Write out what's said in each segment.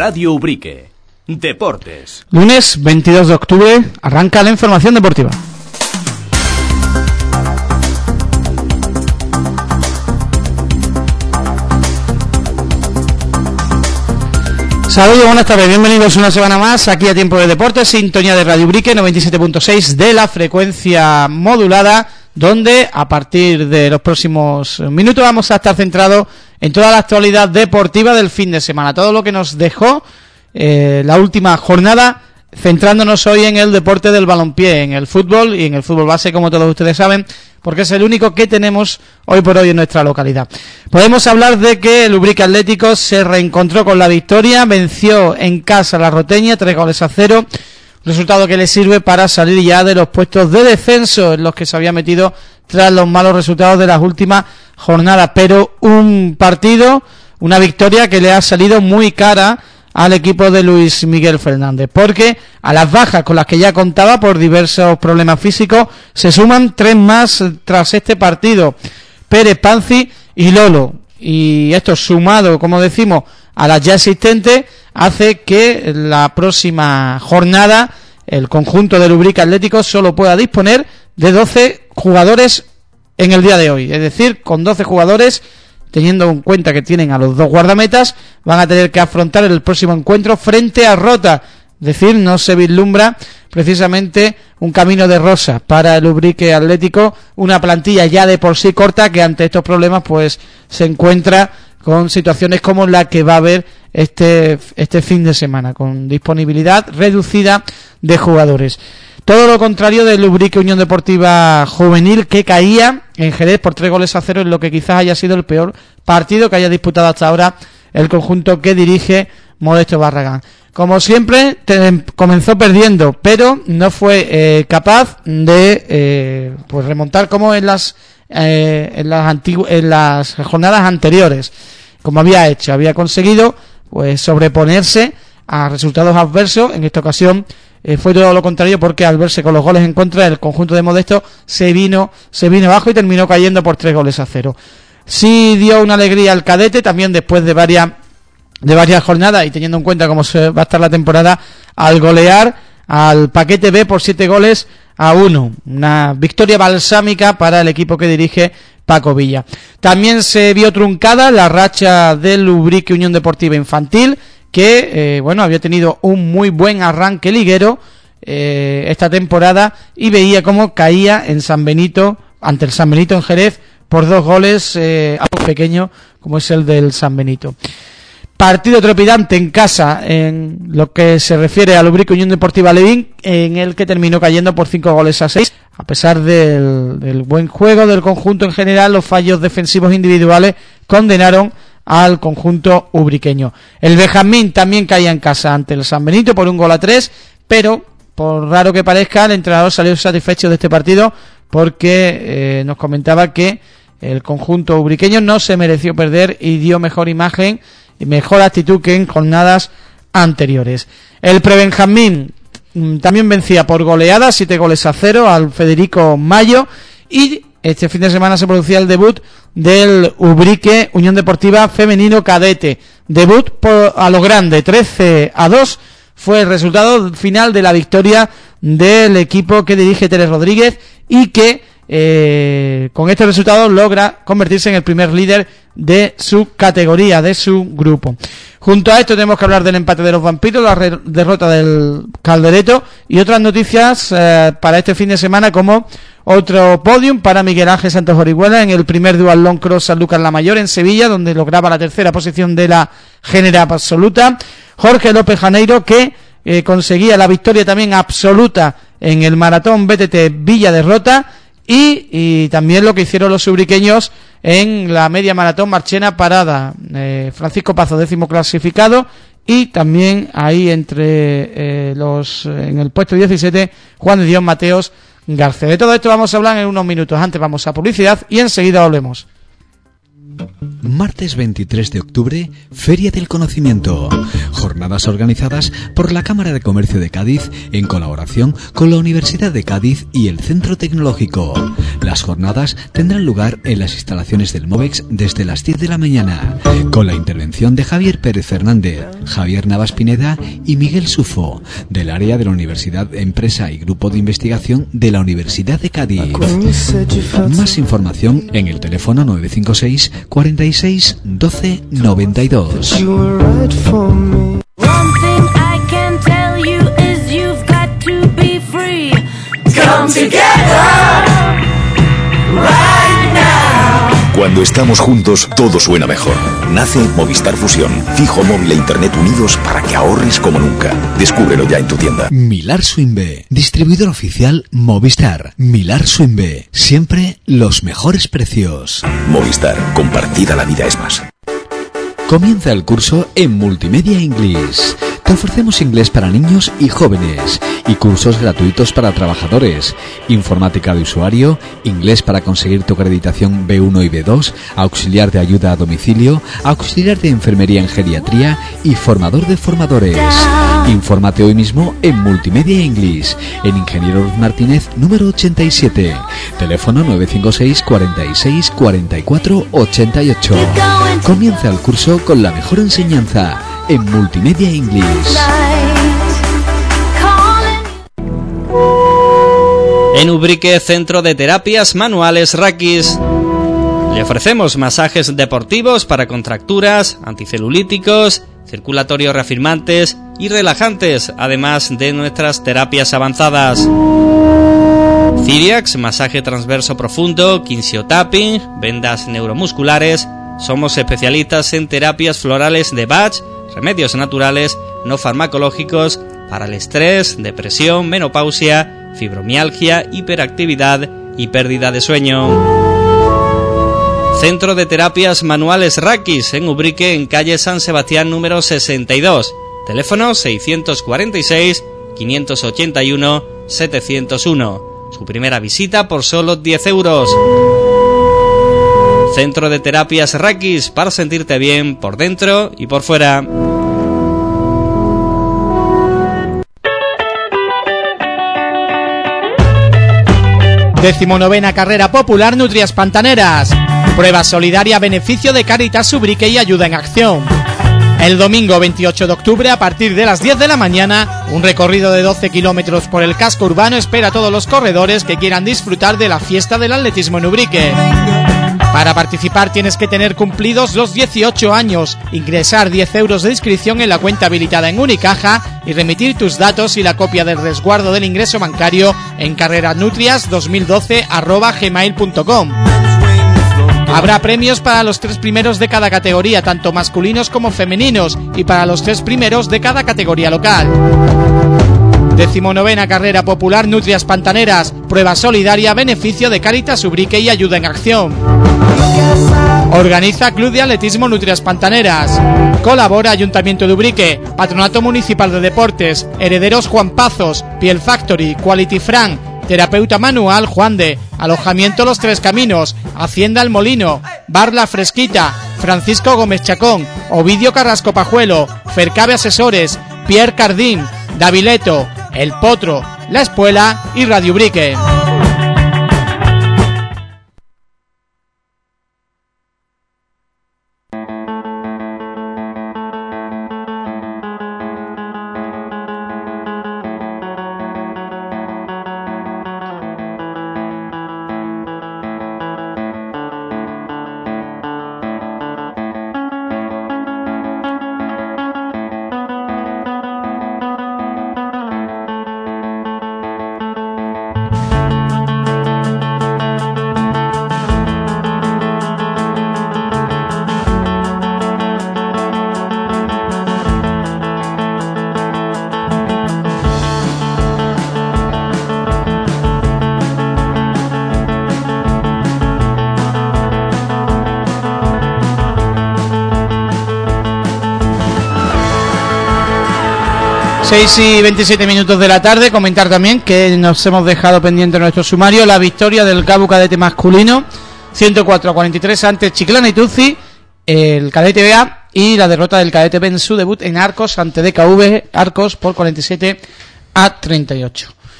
Radio Ubrique. Deportes. Lunes 22 de octubre arranca la información deportiva. Saludos, buenas tardes, bienvenidos una semana más aquí a Tiempo de Deportes, sintonía de Radio Ubrique 97.6 de la frecuencia modulada, donde a partir de los próximos minutos vamos a estar centrados en toda la actualidad deportiva del fin de semana, todo lo que nos dejó la última jornada, centrándonos hoy en el deporte del balompié, en el fútbol y en el fútbol base, como todos ustedes saben, porque es el único que tenemos hoy por hoy en nuestra localidad. Podemos hablar de que el Ubrique Atlético se reencontró con la victoria, venció en casa a la Roteña 3-0, resultado que le sirve para salir ya de los puestos de descenso en los que se había metido tras los malos resultados de las últimas jornadas, pero un partido, una victoria que le ha salido muy cara al equipo de Luis Miguel Fernández, porque a las bajas con las que ya contaba por diversos problemas físicos se suman 3 más tras este partido: Pérez, Panzi y Lolo, y esto sumado, como decimos, a las ya existentes, hace que la próxima jornada el conjunto del Ubrique Atlético solo pueda disponer de 12 jugadores en el día de hoy, es decir, con 12 jugadores, teniendo en cuenta que tienen a los 2 guardametas, van a tener que afrontar el próximo encuentro frente a Rota. Es decir, no se vislumbra precisamente un camino de rosa para el Ubrique Atlético, una plantilla ya de por sí corta que ante estos problemas pues se encuentra con situaciones como la que va a haber este fin de semana, con disponibilidad reducida de jugadores. Todo lo contrario del Ubrique Unión Deportiva Juvenil, que caía en Jerez por 3-0 en lo que quizás haya sido el peor partido que haya disputado hasta ahora el conjunto que dirige Modesto Barragán. Como siempre, comenzó perdiendo, pero no fue capaz de pues remontar como en las jornadas anteriores, como había conseguido pues sobreponerse a resultados adversos. En esta ocasión fue todo lo contrario, porque al verse con los goles en contra, el conjunto de Modesto se vino abajo y terminó cayendo por 3-0. Sí dio una alegría al cadete, también después de varias jornadas, y teniendo en cuenta cómo se va a estar la temporada, al golear al Paquete B por 7-1, una victoria balsámica para el equipo que dirige Paco Villa. También se vio truncada la racha del Ubrique Unión Deportiva Infantil, que había tenido un muy buen arranque liguero esta temporada, y veía cómo caía en San Benito, ante el San Benito en Jerez, por 2 goles algo pequeño como es el del San Benito. Partido trepidante en casa en lo que se refiere al Ubrique Unión Deportiva Levín, en el que terminó cayendo por 5-6, a pesar del buen juego del conjunto en general. Los fallos defensivos individuales condenaron al conjunto ubriqueño. El Benjamín también caía en casa ante el San Benito por 1-3, pero por raro que parezca, el entrenador salió satisfecho de este partido, porque nos comentaba que el conjunto ubriqueño no se mereció perder y dio mejor imagen y mejor actitud que en jornadas anteriores. El Prebenjamín también vencía por goleada 7-0 al Federico Mayo, y este fin de semana se producía el debut del Ubrique Unión Deportiva Femenino Cadete. Debut a lo grande, 13-2 fue el resultado final de la victoria del equipo que dirige Teres Rodríguez, y que con este resultado logra convertirse en el primer líder de su categoría, de su grupo. Junto a esto tenemos que hablar del empate de los Vampiros, la derrota del Caldereto y otras noticias para este fin de semana, como otro podium para Miguel Ángel Santos Orihuela en el primer Dual Cross San Lucas la Mayor en Sevilla, donde lograba la 3ª posición de la general absoluta. Jorge López Janeiro, que conseguía la victoria también absoluta en el maratón BTT Villa de Rota, y también lo que hicieron los ubriqueños en la media maratón Marchena Parada. Francisco Pazo, 10º clasificado, y también ahí entre en el puesto 17 Juan de Dios Mateos García. De todo esto vamos a hablar en unos minutos. Antes vamos a publicidad y enseguida volvemos. Martes 23 de octubre, Feria del Conocimiento. Jornadas organizadas por la Cámara de Comercio de Cádiz en colaboración con la Universidad de Cádiz y el Centro Tecnológico. Las jornadas tendrán lugar en las instalaciones del MOVEX desde las 10 de la mañana, con la intervención de Javier Pérez Fernández, Javier Navas Pineda y Miguel Sufo, del área de la Universidad Empresa y Grupo de Investigación de la Universidad de Cádiz. Más información en el teléfono 956 46 12 92. Cuando estamos juntos, todo suena mejor. Nace Movistar Fusión. Fijo, móvil e internet unidos para que ahorres como nunca. Descúbrelo ya en tu tienda. Milar Swinbe, distribuidor oficial Movistar. Milar Swinbe, siempre los mejores precios. Movistar, compartida la vida es más. Comienza el curso en Multimedia English. Te ofrecemos inglés para niños y jóvenes y cursos gratuitos para trabajadores, informática de usuario, inglés para conseguir tu acreditación B1 y B2, auxiliar de ayuda a domicilio, auxiliar de enfermería en geriatría y formador de formadores. Infórmate hoy mismo en Multimedia English, en Ingeniero Ruiz Martínez número 87, teléfono 956 46 44 88. Comienza el curso con la mejor enseñanza en Multimedia English. En Ubrique, Centro de Terapias Manuales Rakis. Le ofrecemos masajes deportivos para contracturas, anticelulíticos, circulatorios reafirmantes y relajantes, además de nuestras terapias avanzadas. Ciriax, masaje transverso profundo, kinsiotapping, vendas neuromusculares. Somos especialistas en terapias florales de Bach, remedios naturales, no farmacológicos, para el estrés, depresión, menopausia, fibromialgia, hiperactividad y pérdida de sueño. Centro de Terapias Manuales Rakis, en Ubrique, en calle San Sebastián número 62. Teléfono 646 581 701. Su primera visita por solo 10 euros. Centro de Terapias Rakis, para sentirte bien por dentro y por fuera. Decimonovena Carrera Popular Nutrias Pantaneras. Prueba solidaria a beneficio de Cáritas Ubrique y Ayuda en Acción. El domingo 28 de octubre, a partir de las 10 de la mañana, un recorrido de 12 kilómetros por el casco urbano espera a todos los corredores que quieran disfrutar de la fiesta del atletismo en Ubrique. Para participar tienes que tener cumplidos los 18 años, ingresar 10 euros de inscripción en la cuenta habilitada en Unicaja y remitir tus datos y la copia del resguardo del ingreso bancario en carreranutrias2012@gmail.com. Habrá premios para los 3 primeros de cada categoría, tanto masculinos como femeninos, y para los 3 primeros de cada categoría local. 19ª Carrera Popular Nutrias Pantaneras, prueba solidaria a beneficio de Cáritas Ubrique y Ayuda en Acción. Organiza Club de Atletismo Nutrias Pantaneras. Colabora Ayuntamiento de Ubrique, Patronato Municipal de Deportes, Herederos Juan Pazos, Piel Factory, Quality Fran, Terapeuta Manual Juan de, Alojamiento Los Tres Caminos, Hacienda El Molino, Bar La Fresquita, Francisco Gómez Chacón, Ovidio Carrasco Pajuelo, Fercabe Asesores, Pierre Cardín, Davileto, El Potro, La Espuela y Radio Ubrique. Seis y 27 minutos de la tarde. Comentar también que nos hemos dejado pendiente en nuestro sumario la victoria del Cabo Cadete masculino 104-43 ante Chiclana y Tuzi, el Cadete BA, y la derrota del Cadete B en su debut en Arcos ante DKV Arcos por 47-38.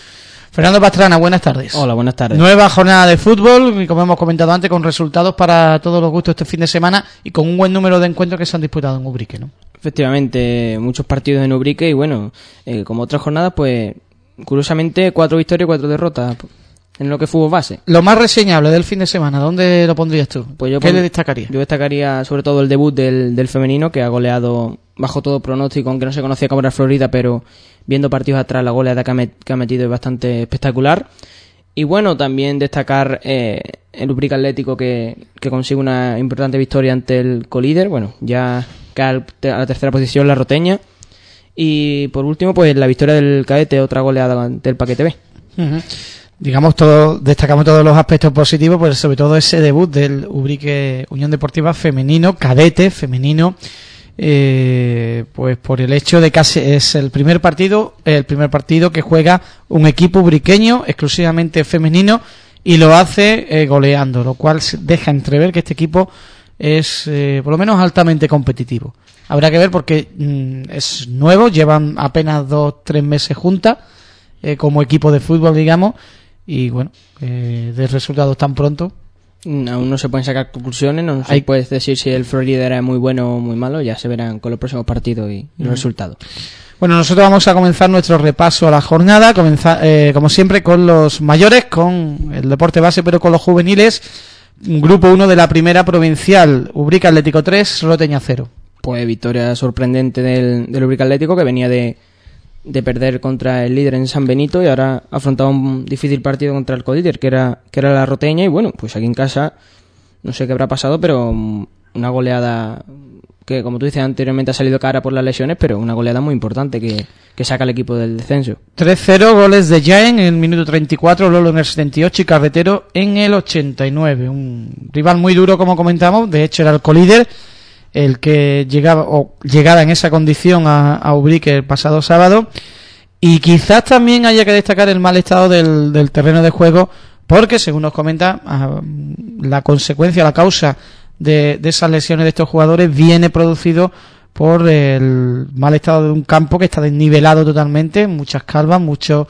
Fernando Pastrana, buenas tardes. Hola, buenas tardes. Nueva jornada de fútbol, y como hemos comentado antes, con resultados para todos los gustos este fin de semana y con un buen número de encuentros que se han disputado en Ubrique, ¿no? Efectivamente, muchos partidos en Ubrique y bueno, como otras jornadas, pues curiosamente 4 victorias y 4 derrotas en lo que fútbol base. Lo más reseñable del fin de semana, ¿dónde lo pondrías tú? Pues ¿Qué le destacaría? Yo destacaría sobre todo el debut del femenino, que ha goleado bajo todo pronóstico, aunque no se conocía cómo era Florida, pero viendo partidos atrás, la goleada que ha metido es bastante espectacular. Y bueno, también destacar el Ubrique Atlético, que consigue una importante victoria ante el colíder. Bueno, ya cae a la tercera posición la Roteña. Y por último, pues la victoria del Cadete, otra goleada ante el Paquete B. Uh-huh. Digamos, destacamos todos los aspectos positivos, pues sobre todo ese debut del Ubrique Unión Deportiva femenino, cadete femenino, pues por el hecho de que es el primer partido que juega un equipo ubriqueño exclusivamente femenino y lo hace goleando, lo cual deja entrever que este equipo es por lo menos altamente competitivo. Habrá que ver porque es nuevo, llevan apenas 2-3 meses juntas como equipo de fútbol, digamos. Y bueno, de resultados tan pronto. Aún no se pueden sacar conclusiones, no se puede decir si el Florida era muy bueno o muy malo, ya se verán con los próximos partidos y los resultados. Bueno, nosotros vamos a comenzar nuestro repaso a la jornada, como siempre con los mayores, con el deporte base, pero con los juveniles. Grupo 1 de la primera provincial, Ubrique Atlético 3, Roteña 0. Pues victoria sorprendente del Ubrique Atlético, que venía de perder contra el líder en San Benito y ahora afrontaba un difícil partido contra el colíder que era la Roteña. Y bueno, pues aquí en casa no sé qué habrá pasado, pero una goleada que, como tú dices, anteriormente ha salido cara por las lesiones, pero una goleada muy importante que saca al equipo del descenso. 3-0, goles de Jaén en el minuto 34, Lolo en el 78 y Carretero en el 89. Un rival muy duro, como comentamos, de hecho era el colíder el que llegaba en esa condición a Ubrique el pasado sábado, y quizás también haya que destacar el mal estado del terreno de juego, porque según nos comenta, la causa de esas lesiones de estos jugadores viene producido por el mal estado de un campo que está desnivelado totalmente, muchas calvas, mucho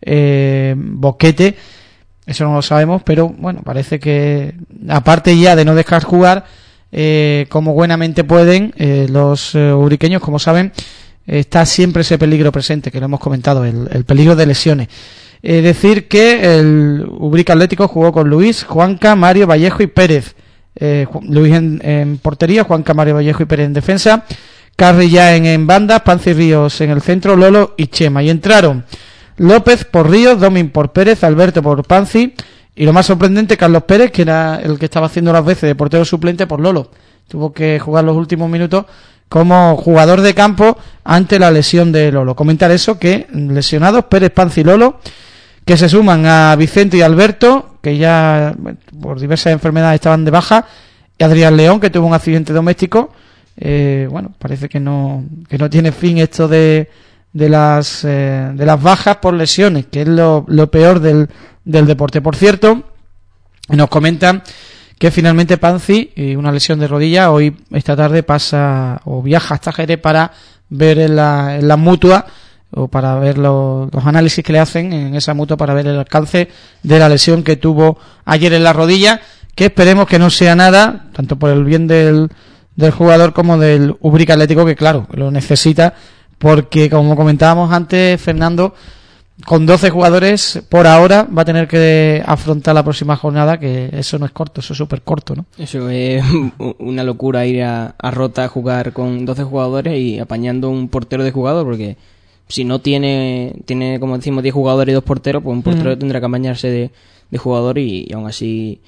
boquete, eso no lo sabemos, pero bueno, parece que aparte ya de no dejar jugar como buenamente pueden los ubriqueños, como saben, está siempre ese peligro presente, que lo hemos comentado, el peligro de lesiones. Decir que el Ubrique Atlético jugó con Luis, Juanca, Mario, Vallejo y Pérez. Luis en portería, Juanca, Mario, Vallejo y Pérez en defensa, Carrilla en bandas, Panzi Ríos en el centro, Lolo y Chema. Y entraron López por Ríos, Domin por Pérez, Alberto por Panzi. Y lo más sorprendente, Carlos Pérez, que era el que estaba haciendo las veces de portero suplente por Lolo. Tuvo que jugar los últimos minutos como jugador de campo ante la lesión de Lolo. Comentar eso, que lesionados Pérez, Panzi y Lolo, que se suman a Vicente y Alberto, que ya por diversas enfermedades estaban de baja, y Adrián León, que tuvo un accidente doméstico. Bueno, parece que no tiene fin esto de las bajas por lesiones, que es lo peor del deporte. Por cierto, nos comentan que finalmente Panzi, y una lesión de rodilla, hoy esta tarde pasa o viaja hasta Jerez para ver en la mutua, o para ver los análisis que le hacen en esa mutua, para ver el alcance de la lesión que tuvo ayer en la rodilla, que esperemos que no sea nada, tanto por el bien del jugador como del Ubrique Atlético, que claro, lo necesita, porque como comentábamos antes, Fernando, con 12 jugadores por ahora va a tener que afrontar la próxima jornada, que eso no es corto, eso es súper corto, ¿no? Eso es una locura, ir a Rota a jugar con 12 jugadores y apañando un portero de jugador, porque si no tiene como decimos 10 jugadores y 2 porteros, pues un portero tendrá que apañarse de jugador y aún así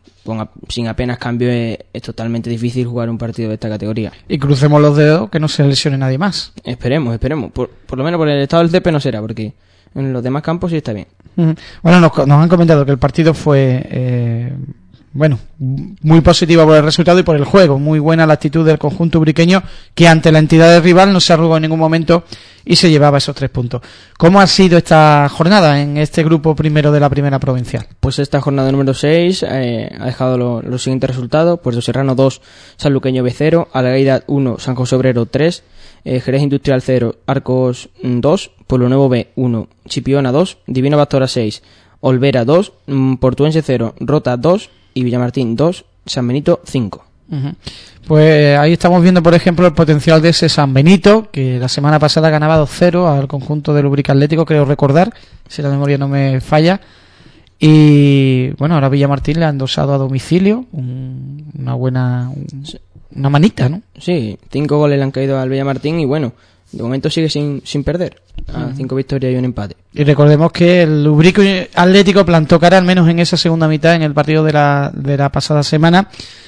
sin apenas cambio es totalmente difícil jugar un partido de esta categoría. Y crucemos los dedos que no se lesione nadie más. Esperemos. Por lo menos por el estado del CP no será, porque en los demás campos sí está bien. Bueno, nos han comentado que el partido fue bueno, muy positiva por el resultado y por el juego. Muy buena la actitud del conjunto ubriqueño, que ante la entidad del rival no se arrugó en ningún momento y se llevaba esos 3 puntos. ¿Cómo ha sido esta jornada en este grupo primero de la primera provincial? Pues esta jornada número 6 ha dejado los siguientes resultados: Puerto Serrano 2, Sanluqueño B 0, Algaida 1, San José Obrero 3, Jerez Industrial 0, Arcos 2, Pueblo Nuevo B 1, Chipiona 2, Divina Pastora 6, Olvera 2, Portuense 0, Rota 2 y Villamartín 2, San Benito 5. Uh-huh. Pues ahí estamos viendo, por ejemplo, el potencial de ese San Benito, que la semana pasada ganaba 2-0 al conjunto del Lubrica Atlético, creo recordar, si la memoria no me falla. Y bueno, ahora Villamartín le ha endosado a domicilio una manita, ¿no? Sí, 5 goles le han caído al Villamartín y bueno, de momento sigue sin perder, a 5 victorias y un empate. Y recordemos que el Lubrica Atlético plantó cara, al menos en esa segunda mitad, en el partido de la pasada semana,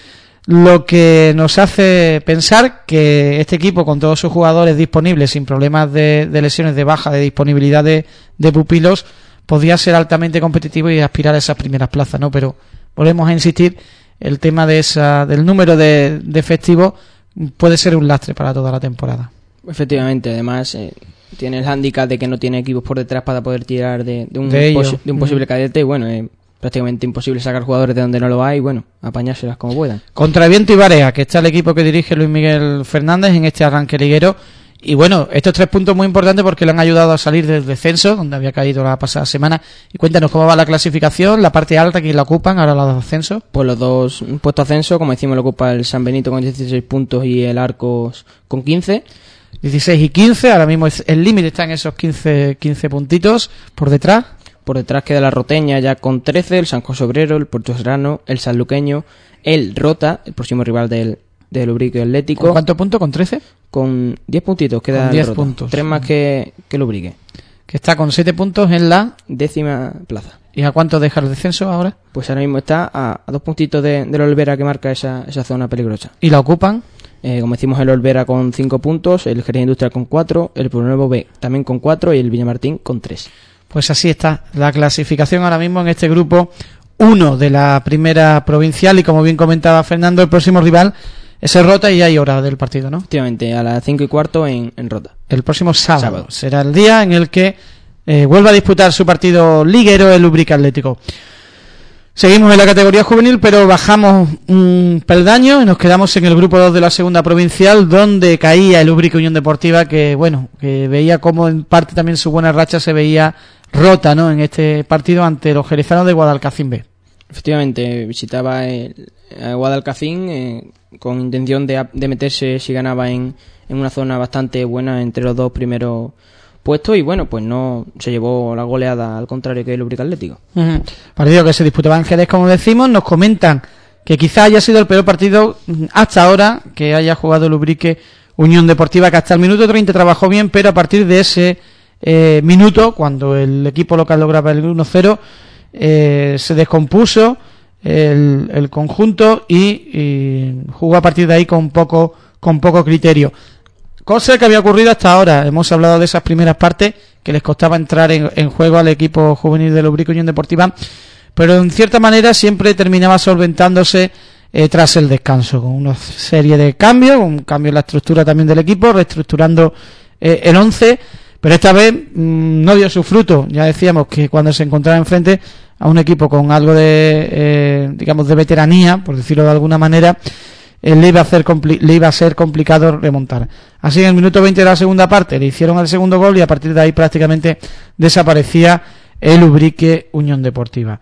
lo que nos hace pensar que este equipo, con todos sus jugadores disponibles, sin problemas de lesiones, de baja, de disponibilidad de pupilos, podía ser altamente competitivo y aspirar a esas primeras plazas, ¿no? Pero volvemos a insistir, el tema del número de efectivos puede ser un lastre para toda la temporada. Efectivamente, además tiene el hándicap de que no tiene equipos por detrás para poder tirar de un posible cadete, y bueno, prácticamente imposible sacar jugadores de donde no lo hay, y bueno, apañárselas como puedan. Contra Viento y Barea, que está el equipo que dirige Luis Miguel Fernández en este arranque liguero. Y bueno, estos 3 puntos muy importantes porque le han ayudado a salir del descenso, donde había caído la pasada semana. Y cuéntanos cómo va la clasificación, la parte alta, ¿quién la ocupan? Ahora los ascensos. Pues los 2 puestos de ascenso, como decimos, lo ocupa el San Benito con 16 puntos y el Arcos con 15. 16 y 15, ahora mismo el límite está en esos 15 puntitos por detrás. Por detrás queda la Roteña ya con 13, el San José Obrero, el Puerto Serrano, el Sanluqueño, el Rota, el próximo rival del Lubrica Atlético. ¿Con cuántos puntos? ¿Con 13? Con 10 puntitos queda. Con 10 puntos. 3 más que Lubrique. Que está con 7 puntos en la 10ª plaza. ¿Y a cuánto deja el descenso ahora? Pues ahora mismo está a 2 puntitos del Olvera, que marca esa zona peligrosa. ¿Y la ocupan? Como decimos, el Olvera con 5 puntos, el Jerez Industrial con 4, el Pueblo Nuevo B también con 4 y el Villamartín con 3. Pues así está la clasificación ahora mismo en este grupo 1 de la primera provincial, y como bien comentaba Fernando, el próximo rival es el Rota y hay hora del partido, ¿no? Efectivamente, a las 5:15 en Rota. El próximo sábado será el día en el que vuelva a disputar su partido liguero el Lubrica Atlético. Seguimos en la categoría juvenil, pero bajamos un peldaño y nos quedamos en el grupo 2 de la segunda provincial, donde caía el Lubrica Unión Deportiva, que veía como en parte también su buena racha se veía rota, ¿no?, en este partido ante los jerezanos de Guadalcacín B. Efectivamente, visitaba a Guadalcacín con intención de meterse, si ganaba, en una zona bastante buena entre los 2 primeros puestos, y bueno, pues no se llevó la goleada, al contrario que el Lubrica Atlético. Partido que se disputaba en Jerez, como decimos. Nos comentan que quizá haya sido el peor partido hasta ahora que haya jugado el Lubrica Unión Deportiva, que hasta el minuto 30 trabajó bien, pero a partir de ese minuto, cuando el equipo local lograba el 1-0, se descompuso el conjunto y jugó a partir de ahí con poco criterio. Cosa que había ocurrido hasta ahora. Hemos hablado de esas primeras partes que les costaba entrar en juego al equipo juvenil de Lubrica Unión Deportiva, pero en cierta manera siempre terminaba solventándose tras el descanso, con una serie de cambios, un cambio en la estructura también del equipo, reestructurando el 11, pero esta vez no dio su fruto. Ya decíamos que cuando se encontraba enfrente a un equipo con algo de veteranía, por decirlo de alguna manera, le iba a ser complicado remontar. Así, en el minuto 20 de la segunda parte le hicieron el segundo gol y a partir de ahí prácticamente desaparecía el Lubrica Unión Deportiva.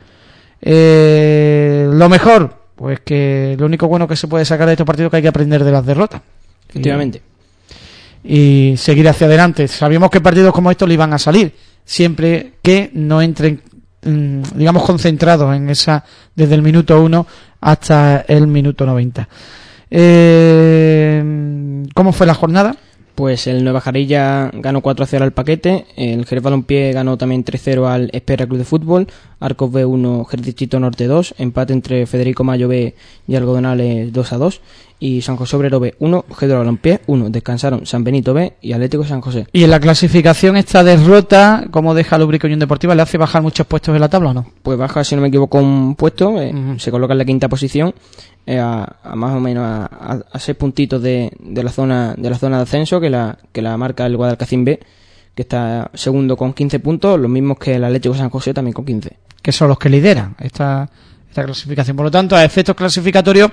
Lo mejor, pues que lo único bueno que se puede sacar de estos partidos es que hay que aprender de las derrotas. Efectivamente. Y seguir hacia adelante. Sabíamos que partidos como estos le iban a salir, siempre que no entren, concentrados en esa, desde el minuto 1 hasta el minuto 90. ¿Cómo fue la jornada? Pues el Nueva Jarilla ganó 4-0 al Paquete, el Jerez Balompié ganó también 3-0 al Espera Club de Fútbol, Arcos B 1, Jerez Distrito Norte 2, empate entre Federico Mayo B y Algodonales 2-2, y San José Obrero B 1, Gédora Balompié 1. Descansaron San Benito B y Atlético San José. ¿Y en la clasificación esta derrota, cómo deja al Ubrique Unión Deportiva? ¿Le hace bajar muchos puestos en la tabla o no? Pues baja, si no me equivoco, un puesto, se coloca en la quinta posición, a más o menos a 6 puntitos de la zona de ascenso que la marca el Guadalcacín B, que está segundo con 15 puntos, los mismos que el Atlético San José, también con 15. Que son los que lideran esta clasificación. Por lo tanto, a efectos clasificatorios,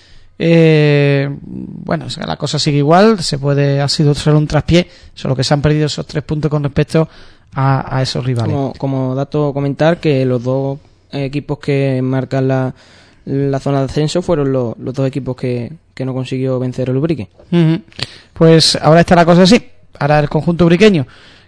bueno, la cosa sigue igual, ha sido solo un traspié, solo que se han perdido esos 3 puntos con respecto a esos rivales. Como dato comentar que los dos equipos que marcan la zona de ascenso fueron los dos equipos que no consiguió vencer el Ubrique. Pues ahora está la cosa así. Ahora el conjunto ubriqueño,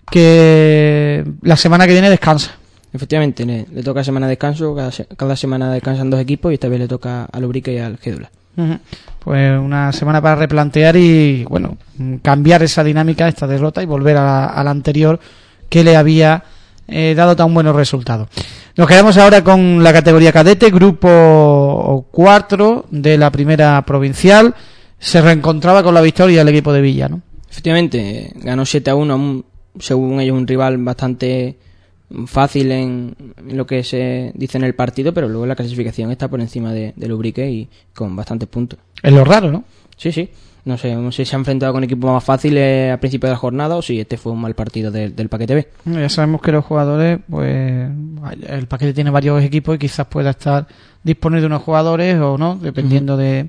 que la semana que viene descansa. Efectivamente, le toca semana de descanso, cada semana descansan dos equipos y esta vez le toca al Ubrique y al Gédula. Pues una semana para replantear y bueno, cambiar esa dinámica, esta derrota, y volver a la anterior que le había dado tan buenos resultados. Nos quedamos ahora con la categoría cadete, grupo 4 de la primera provincial. Se reencontraba con la victoria del equipo de Villa, ¿no? Efectivamente, ganó 7-1, según ellos un rival bastante fácil en lo que se dice en el partido, pero luego la clasificación está por encima del Ubrique y con bastantes puntos. Es lo raro, ¿no? Sí. No sé si se ha enfrentado con equipos más fáciles a principio de la jornada o si este fue un mal partido del paquete B. Ya sabemos que los jugadores, pues el paquete tiene varios equipos y quizás pueda estar disponible unos jugadores o no, dependiendo de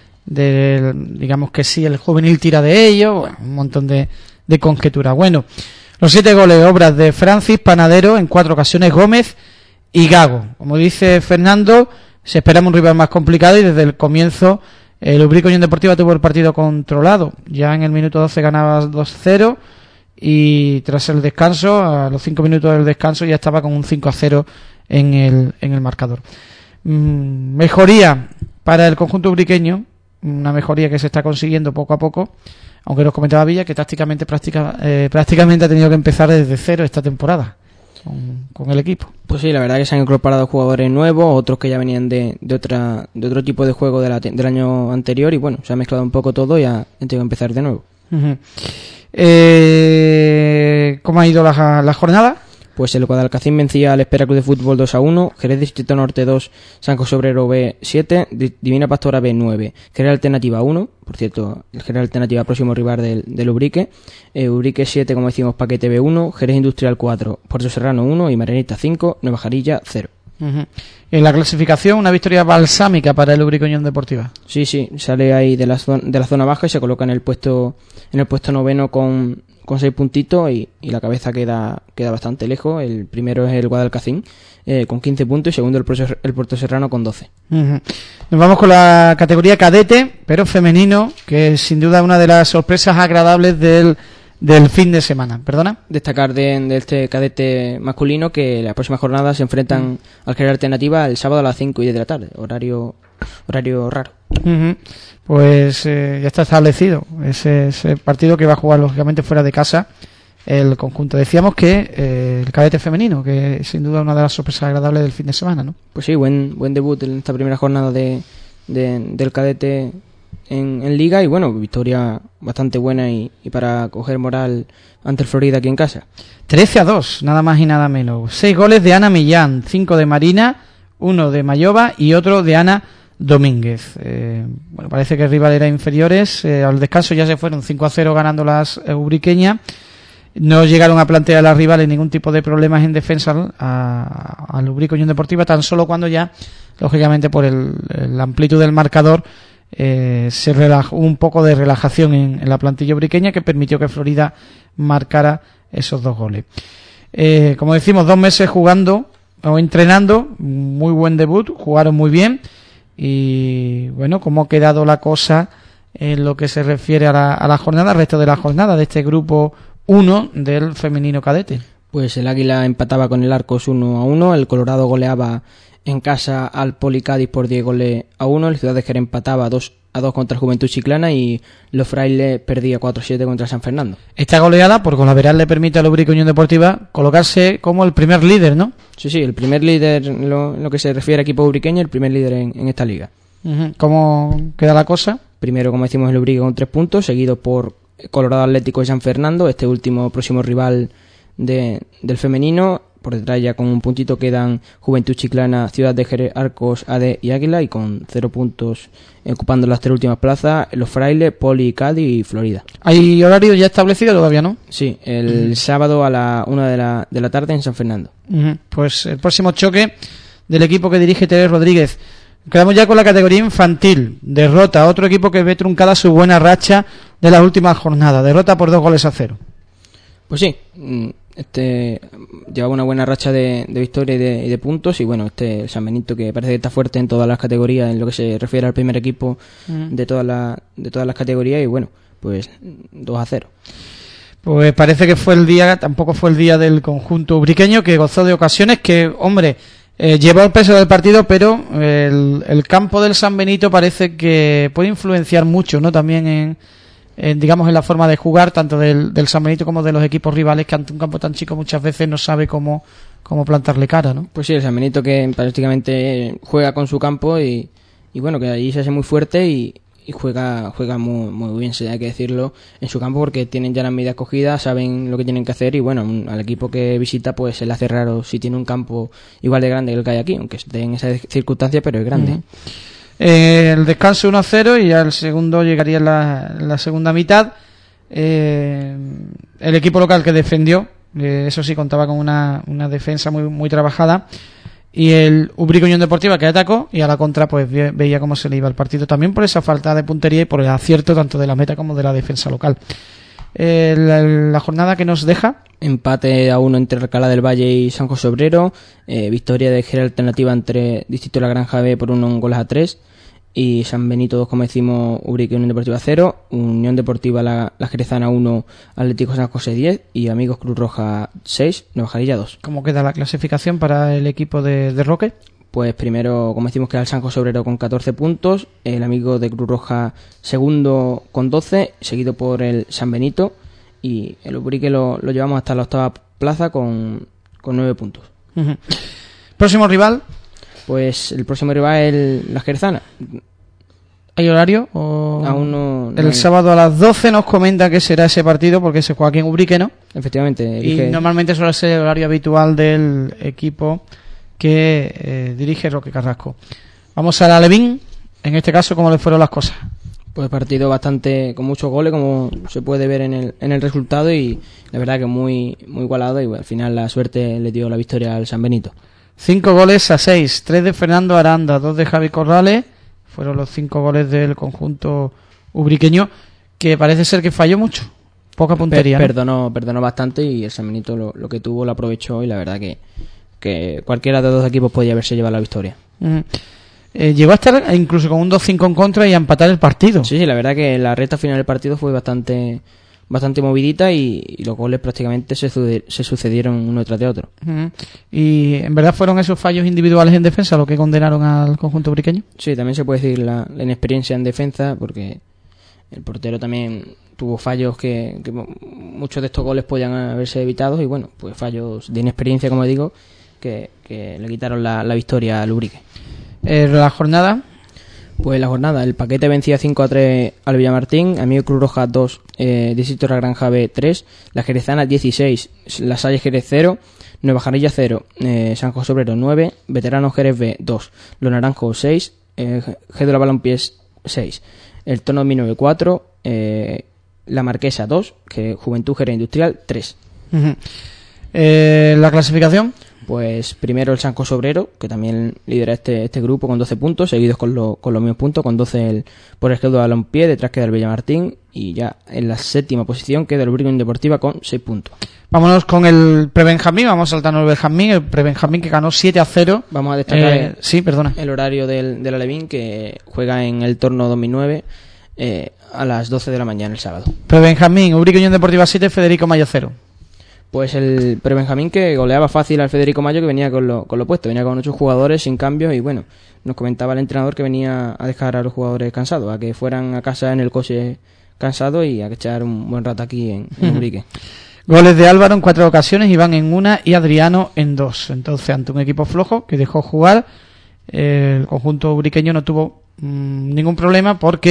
digamos que si el juvenil tira de ellos, bueno, un montón de conjeturas. Bueno, los 7 goles, obras de Francis, Panadero, en 4 ocasiones Gómez y Gago. Como dice Fernando, se esperaba un rival más complicado y desde el comienzo el Ubrique Unión Deportiva tuvo el partido controlado. Ya en el minuto 12 ganaba 2-0 y tras el descanso, a los 5 minutos del descanso, ya estaba con un 5-0 en el marcador. Mejoría para el conjunto ubriqueño, una mejoría que se está consiguiendo poco a poco, aunque nos comentaba Villa que prácticamente ha tenido que empezar desde cero esta temporada con el equipo. Pues sí, la verdad que se han incorporado jugadores nuevos, otros que ya venían de otro tipo de juego del año anterior y bueno, se ha mezclado un poco todo y ha tenido que empezar de nuevo. ¿Cómo ha ido la jornada? Pues el Guadalcacín vencía al Espera Club de Fútbol 2-1, Jerez Distrito Norte 2, San José Obrero B 7, Divina Pastora B 9, Jerez Alternativa 1, por cierto, el Jerez Alternativa próximo rival del Ubrique, Ubrique 7, como decimos, Paquete B 1, Jerez Industrial 4, Puerto Serrano 1 y Marianita 5, Nueva Jarilla 0. En la clasificación, una victoria balsámica para el Ubrique Unión Deportiva. Sí, sale ahí de la zona baja y se coloca en el puesto noveno con 6 puntitos y la cabeza queda bastante lejos. El primero es el Guadalcacín con 15 puntos y segundo el Puerto Serrano con 12. Nos vamos con la categoría cadete, pero femenino, que es sin duda una de las sorpresas agradables del fin de semana. ¿Perdona? Destacar de este cadete masculino que la próxima jornada se enfrentan al Jerez Alternativa el sábado a las 5:10 de la tarde, horario raro. Pues ya está establecido ese partido que va a jugar lógicamente fuera de casa el conjunto. Decíamos que el cadete femenino, que es sin duda una de las sorpresas agradables del fin de semana, ¿no? Pues sí, buen debut en esta primera jornada del cadete en Liga y bueno, victoria bastante buena y para coger moral ante el Florida aquí en casa. 13-2, nada más y nada menos. 6 goles de Ana Millán, 5 de Marina, 1 de Mayova y otro de Ana Domínguez. Bueno, parece que el rival era inferiores. Al descanso ya se fueron 5-0 ganando las ubriqueñas. No llegaron a plantear a las rivales ningún tipo de problemas en defensa al Ubrique Unión Deportiva, tan solo cuando ya, lógicamente por la amplitud del marcador, se relajó un poco de relajación en la plantilla ubriqueña que permitió que Florida marcara esos 2 goles. Como decimos, 2 meses jugando o entrenando, muy buen debut, jugaron muy bien. Y bueno, cómo ha quedado la cosa en lo que se refiere a la jornada, al resto de la jornada de este grupo 1 del femenino cadete. Pues el Águila empataba con el Arcos 1-1, el Colorado goleaba en casa al Policádiz por 10-1, el Ciudad de Jerez empataba 2-2 contra el Juventud Chiclana y los Frailes perdía 4-7 contra San Fernando. Esta goleada por golaveral le permite al Ubrique Unión Deportiva colocarse como el primer líder, ¿no? Sí, el primer líder en lo que se refiere a equipo ubriqueño, el primer líder en esta liga. ¿Cómo queda la cosa? Primero, como decimos, el Ubrique con 3 puntos, seguido por Colorado Atlético y San Fernando, este último próximo rival del femenino. Por detrás ya con un puntito quedan Juventud Chiclana, Ciudad de Jerez, Arcos, AD y Águila, y con 0 puntos ocupando las 3 últimas plazas Los Frailes, Poli, Cádiz y Florida. ¿Hay horario ya establecido todavía, no? Sí, el sábado a la 1 de la tarde en San Fernando. Pues el próximo choque del equipo que dirige Tere Rodríguez. Quedamos ya con la categoría infantil. Derrota, otro equipo que ve truncada su buena racha de las últimas jornadas. Derrota por 2-0. Pues sí, llevaba una buena racha de victoria y de puntos, y bueno, San Benito, que parece que está fuerte en todas las categorías en lo que se refiere al primer equipo de todas las categorías, y bueno, pues 2-0. Pues parece que tampoco fue el día del conjunto ubriqueño, que gozó de ocasiones que, hombre, llevó el peso del partido, pero el campo del San Benito parece que puede influenciar mucho, ¿no? También en la forma de jugar, tanto del San Benito como de los equipos rivales, que ante un campo tan chico muchas veces no sabe cómo plantarle cara, ¿no? Pues sí, el San Benito, que prácticamente juega con su campo y bueno, que ahí se hace muy fuerte y juega muy, muy bien, hay que decirlo, en su campo, porque tienen ya las medidas cogidas, saben lo que tienen que hacer, y bueno, al equipo que visita pues se le hace raro si tiene un campo igual de grande que el que hay aquí, aunque esté en esa circunstancia, pero es grande. El descanso 1-0 y ya el segundo llegaría en la segunda mitad. El equipo local que defendió, eso sí, contaba con una defensa muy, muy trabajada, y el Ubrique Unión Deportiva, que atacó, y a la contra pues veía cómo se le iba el partido, también por esa falta de puntería y por el acierto tanto de la meta como de la defensa local. La jornada que nos deja: empate a 1 entre Alcalá del Valle y San José Obrero, victoria de Jerez Alternativa entre Distrito de la Granja B por 1-3, y San Benito 2, como decimos, Ubrique Unión Deportiva 0, Unión Deportiva La Jerezana 1, Atlético San José 10 y Amigos Cruz Roja 6, Nueva Jarilla 2. ¿Cómo queda la clasificación para el equipo de Roque? Pues primero, como decimos, queda el San José Obrero con 14 puntos, el Amigo de Cruz Roja segundo con 12, seguido por el San Benito, y el Ubrique lo llevamos hasta la 8ª plaza con 9 puntos. ¿Próximo rival? Pues el próximo rival es La Jerezana. ¿Hay horario? Aún no. El sábado a las 12 nos comenta que será ese partido, porque se juega aquí en Ubrique, ¿no? Efectivamente. Y normalmente suele ser el horario habitual del equipo que dirige Roque Carrasco. Vamos a la Alevín. En este caso, ¿cómo le fueron las cosas? Pues partido bastante con muchos goles, como se puede ver en el resultado, y la verdad que muy, muy igualado, y bueno, al final la suerte le dio la victoria al San Benito. 5-6, 3 de Fernando Aranda, 2 de Javi Corrales. Fueron los 5 goles del conjunto ubriqueño, que parece ser que falló mucho. Poca puntería. Perdonó bastante, y el San Benito lo que tuvo lo aprovechó, y la verdad que cualquiera de los dos equipos podía haberse llevado la victoria. Llegó a estar incluso con un 2-5 en contra y a empatar el partido. Sí, la verdad que la recta final del partido fue bastante movidita, y los goles prácticamente se sucedieron uno tras de otro. Y en verdad fueron esos fallos individuales en defensa los que condenaron al conjunto ubriqueño. Sí, también se puede decir la inexperiencia en defensa, porque el portero también tuvo fallos que muchos de estos goles podían haberse evitado, y bueno, pues fallos de inexperiencia, como digo, que le quitaron la victoria al Ubrique. La jornada: pues la jornada, el Paquete vencía 5-3 al Villamartín, Amigo Cruz Roja 2, Distrito de la Granja B 3, La Jerezana 16, La Salle Jerez 0, Nueva Jarilla 0, San José Obrero 9, Veteranos Jerez B 2, Los Naranjos 6, G de la Balompiés 6, El Tono 4, La Marquesa 2, que Juventud Jerez Industrial 3. ¿La clasificación? Pues primero el San José Obrero, que también lidera este grupo con 12 puntos, seguidos con los mismos puntos, con 12 por el G de Balompié, detrás queda el Villamartín, y ya en la 7ª posición queda el Ubrique Unión Deportiva con 6 puntos. Vámonos con el Prebenjamín, vamos a saltarnos el Benjamín, el Prebenjamín que ganó 7-0. Vamos a destacar el horario del Alevín, que juega en el torno 2009 a las 12 de la mañana el sábado. Prebenjamín, Ubrique Unión Deportiva 7, Federico Mayo 0. Pues el Prebenjamín, que goleaba fácil al Federico Mayo, que venía con lo puesto, venía con 8 jugadores sin cambios, y bueno, nos comentaba el entrenador que venía a dejar a los jugadores cansados, a que fueran a casa en el coche cansados y a que echar un buen rato aquí en Ubrique. Goles de Álvaro en 4 ocasiones, Iván en 1 y Adriano en 2. Entonces, ante un equipo flojo que dejó jugar, el conjunto ubriqueño no tuvo ningún problema, porque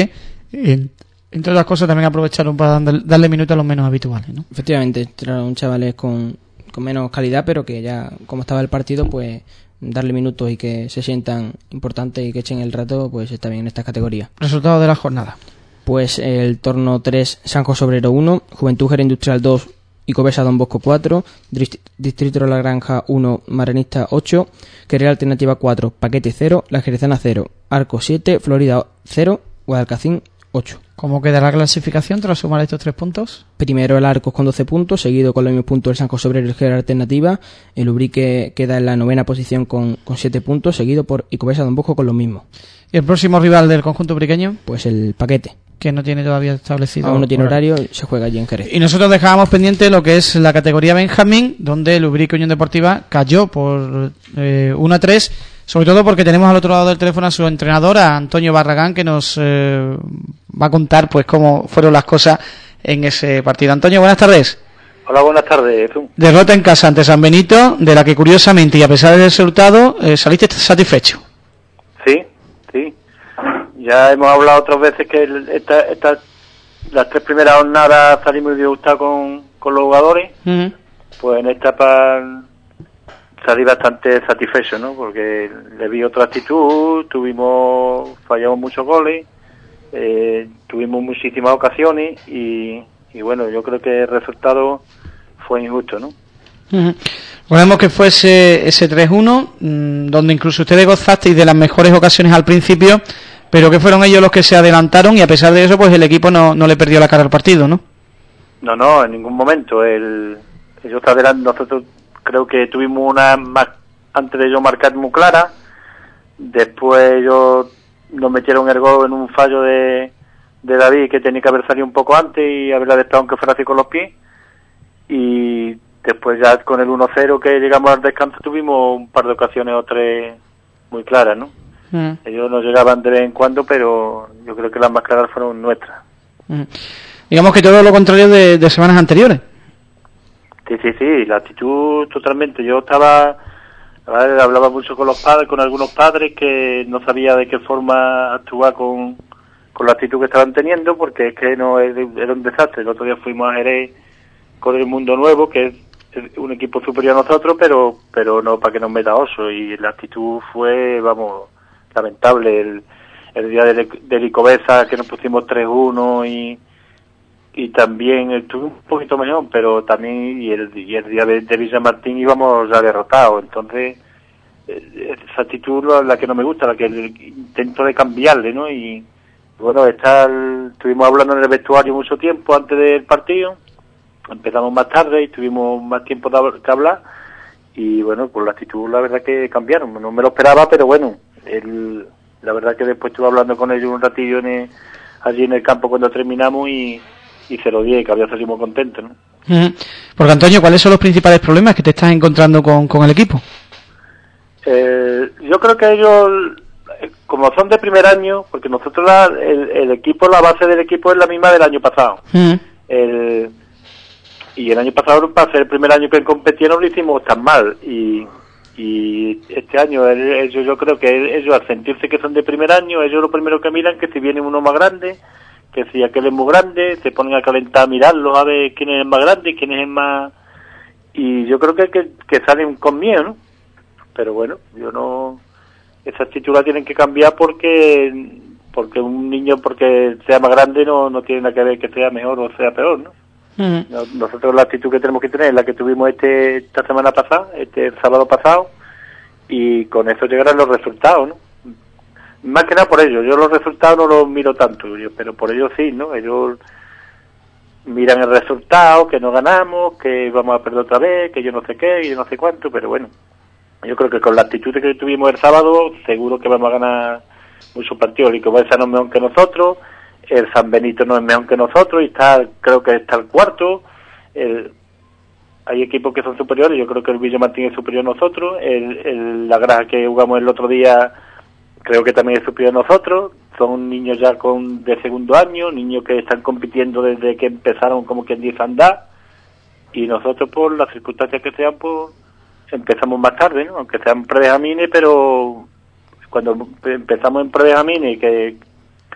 Y, entre otras cosas, también aprovecharon para darle minutos a los menos habituales, ¿no? Efectivamente, trajeron chavales con menos calidad, pero que ya, como estaba el partido, pues darle minutos y que se sientan importantes y que echen el rato, pues está bien en estas categorías. Resultado de la jornada. Pues el torno 3, San José Obrero 1, Juventud Gera Industrial 2, Icovesa Don Bosco 4, Distrito de la Granja 1, Marenista 8, Querella Alternativa 4, Paquete 0, La Jerezana 0, Arco 7, Florida 0, Guadalcacín 8. ¿Cómo queda la clasificación tras sumar estos 3 puntos? Primero el Arcos con 12 puntos, seguido con los mismos puntos el San José Obrero y el Gera Alternativa. El Ubrique queda en la 9ª posición con 7 puntos, seguido por Icovesa Don Bosco con los mismos. ¿Y el próximo rival del conjunto ubriqueño? Pues el Paquete, que no tiene todavía establecido. Aún no tiene horario, se juega allí en Jerez. Y nosotros dejábamos pendiente lo que es la categoría Benjamín, donde el Ubrique Unión Deportiva cayó por 1-3, sobre todo porque tenemos al otro lado del teléfono a su entrenador, a Antonio Barragán, que nos va a contar pues cómo fueron las cosas en ese partido. Antonio, buenas tardes. Hola, buenas tardes. Derrota en casa ante San Benito, de la que curiosamente y a pesar del resultado saliste satisfecho. Sí. Ya hemos hablado otras veces que las 3 primeras jornadas salimos disgustados con los jugadores. Uh-huh. Pues en esta salí bastante satisfecho, ¿no? Porque le vi otra actitud, fallamos muchos goles, tuvimos muchísimas ocasiones y bueno, yo creo que el resultado fue injusto, ¿no? Uh-huh. Recordemos que fue ese 3-1, donde incluso ustedes gozasteis de las mejores ocasiones al principio, pero que fueron ellos los que se adelantaron y a pesar de eso pues el equipo no le perdió la cara al partido, ¿no? No, en ningún momento. Ellos adelantan, nosotros creo que tuvimos una más antes de ellos marcar muy clara, después ellos nos metieron el gol en un fallo de David que tenía que haber salido un poco antes y haberla desplegado aunque fuera así con los pies, y después ya con el 1-0 que llegamos al descanso tuvimos un par de ocasiones o 3 muy claras, ¿no? Ellos nos llegaban de vez en cuando, pero yo creo que las más claras fueron nuestras. Digamos que todo lo contrario de semanas anteriores. Sí, la actitud totalmente. Yo hablaba mucho con los padres, con algunos padres que no sabía de qué forma actuar con la actitud que estaban teniendo, porque es que no era un desastre. El otro día fuimos a Jerez con el Mundo Nuevo, que es un equipo superior a nosotros, pero no para que nos meta oso, y la actitud fue, lamentable. El día del Icovesa que nos pusimos 3-1 y también estuve un poquito mejor, pero también y el día de Villamartín íbamos ya derrotados. Entonces esa actitud la que no me gusta, la que intento de cambiarle, ¿no? Y bueno, estuvimos hablando en el vestuario mucho tiempo antes del partido, empezamos más tarde y tuvimos más tiempo que hablar, y bueno, pues la actitud la verdad que cambiaron, no me lo esperaba, pero bueno, la verdad que después estuve hablando con ellos un ratillo allí en el campo cuando terminamos y 0-10, que había salido muy contento, ¿no? Porque Antonio, ¿cuáles son los principales problemas que te estás encontrando con el equipo? Yo creo que ellos, como son de primer año, porque nosotros el equipo, la base del equipo es la misma del año pasado. Y el año pasado, para ser el primer año que competieron, lo hicimos tan mal. Y este año, ellos, yo creo que ellos, al sentirse que son de primer año, ellos lo primero que miran que si viene uno más grande, que si aquel es muy grande, se ponen a calentar a mirarlos, a ver quién es el más grande y quién es el más... Y yo creo que salen con miedo, ¿no? Pero bueno, esa actitud la tienen que cambiar porque un niño, porque sea más grande, no tiene nada que ver que sea mejor o sea peor, ¿no? Nosotros la actitud que tenemos que tener es la que tuvimos esta semana pasada, el sábado pasado, y con eso llegarán los resultados, ¿no? Más que nada por ellos, yo los resultados no los miro tanto, pero por ellos sí, ¿no? Ellos miran el resultado, que no ganamos, que vamos a perder otra vez, que yo no sé qué, y yo no sé cuánto, pero bueno, yo creo que con la actitud que tuvimos el sábado, seguro que vamos a ganar muchos partidos. El Icovesa no es mejor que nosotros, el San Benito no es mejor que nosotros, y creo que está el cuarto. Hay equipos que son superiores, yo creo que el Villamartín es superior a nosotros, la Granja que jugamos el otro día creo que también es superior a nosotros. Son niños ya de segundo año, niños que están compitiendo desde que empezaron, como quien dice, a andar, y nosotros por las circunstancias que sean, pues empezamos más tarde, ¿no? Aunque sean prebenjamines, pero cuando empezamos en prebenjamines, que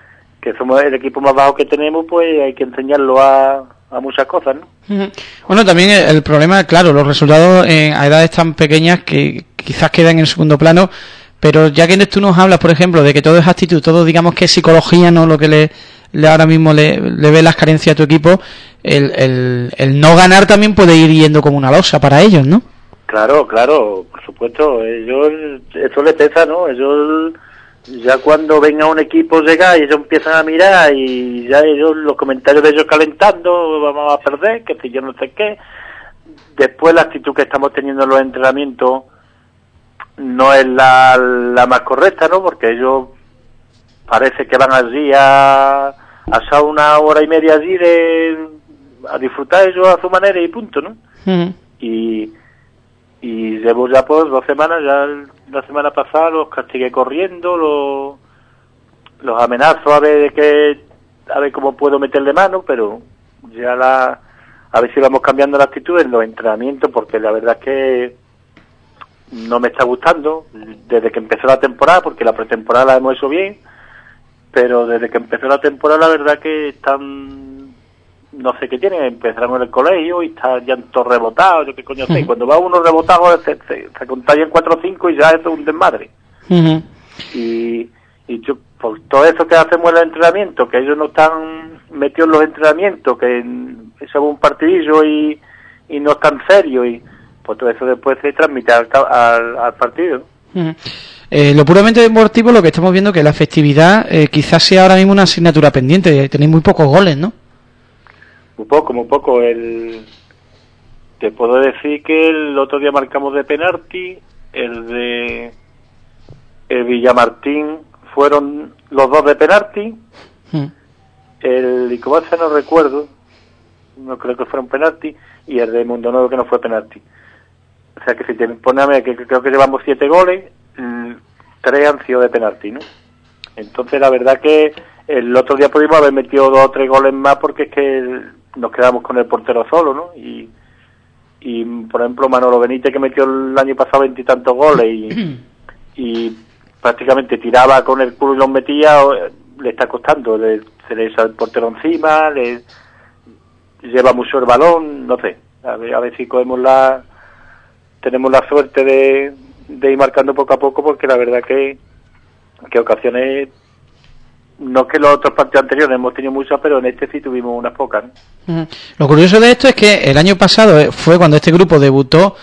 somos el equipo más bajo que tenemos, pues hay que enseñarlo a muchas cosas, ¿no? Bueno, también el problema, claro, los resultados a edades tan pequeñas que quizás quedan en segundo plano, pero ya que tú nos hablas, por ejemplo, de que todo es actitud, todo digamos que es psicología, no lo que le ahora mismo le ve las carencias a tu equipo, el no ganar también puede ir yendo como una losa para ellos, ¿no? Claro, por supuesto, eso les pesa, ¿no? Ellos ya cuando venga un equipo llega y ellos empiezan a mirar y ya ellos, los comentarios de ellos calentando, vamos a perder, que si yo no sé qué. Después la actitud que estamos teniendo en los entrenamientos no es la más correcta, ¿no? Porque ellos parece que van allí a estar una hora y media allí a disfrutar ellos a su manera y punto, ¿no? Y llevo ya pues 2 semanas, ya la semana pasada los castigué corriendo, los amenazo a ver cómo puedo meterle mano, pero ya a ver si vamos cambiando la actitud en los entrenamientos, porque la verdad es que no me está gustando desde que empezó la temporada, porque la pretemporada la hemos hecho bien, pero desde que empezó la temporada la verdad que están, no sé qué tienen, empezaron en el colegio y están ya todos rebotados, yo qué coño sé, cuando va uno rebotado se contagian 4 o 5 y ya eso es un desmadre. Y yo, por todo eso que hacemos en el entrenamiento, que ellos no están metidos en los entrenamientos, que es un partidillo y no están serios, y pues todo eso después se transmite al partido. Lo puramente deportivo, lo que estamos viendo que la efectividad quizás sea ahora mismo una asignatura pendiente, tenéis muy pocos goles, ¿no? Muy poco. Te puedo decir que el otro día marcamos de penalti, el Villamartín fueron los 2 de penalti, el Icobasa no recuerdo, no creo que fueron penalti, y el de Mundo Nuevo que no fue penalti. O sea que si te pone a ver que creo que llevamos 7 goles, 3 han sido de penalti, ¿no? Entonces la verdad que el otro día pudimos haber metido 2 o 3 goles más, porque es que nos quedamos con el portero solo, ¿no? Y por ejemplo Manolo Benítez, que metió el año pasado 20 y tantos goles y prácticamente tiraba con el culo y los metía, le está costando, se le echa el portero encima, le lleva mucho el balón, no sé, a ver si tenemos la suerte de ir marcando poco a poco, porque la verdad que ocasiones, no que los otros partidos anteriores hemos tenido muchas, pero en este sí tuvimos unas pocas, ¿no? Lo curioso de esto es que el año pasado fue cuando este grupo debutó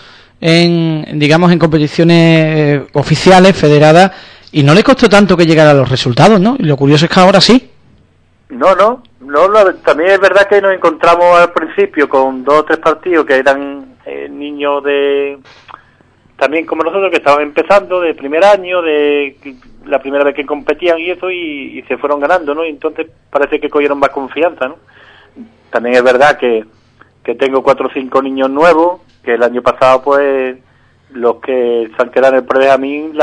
en competiciones oficiales, federadas, y no le costó tanto que llegara a los resultados, ¿no? Y lo curioso es que ahora sí. No, también es verdad que nos encontramos al principio con 2 o 3 partidos que eran niños también como nosotros, que estaban empezando de primer año, de la primera vez que competían y eso, y se fueron ganando, ¿no? Y entonces parece que cogieron más confianza, ¿no? También es verdad que tengo 4 o 5 niños nuevos, que el año pasado pues los que se han quedado en el pre-Benjamín,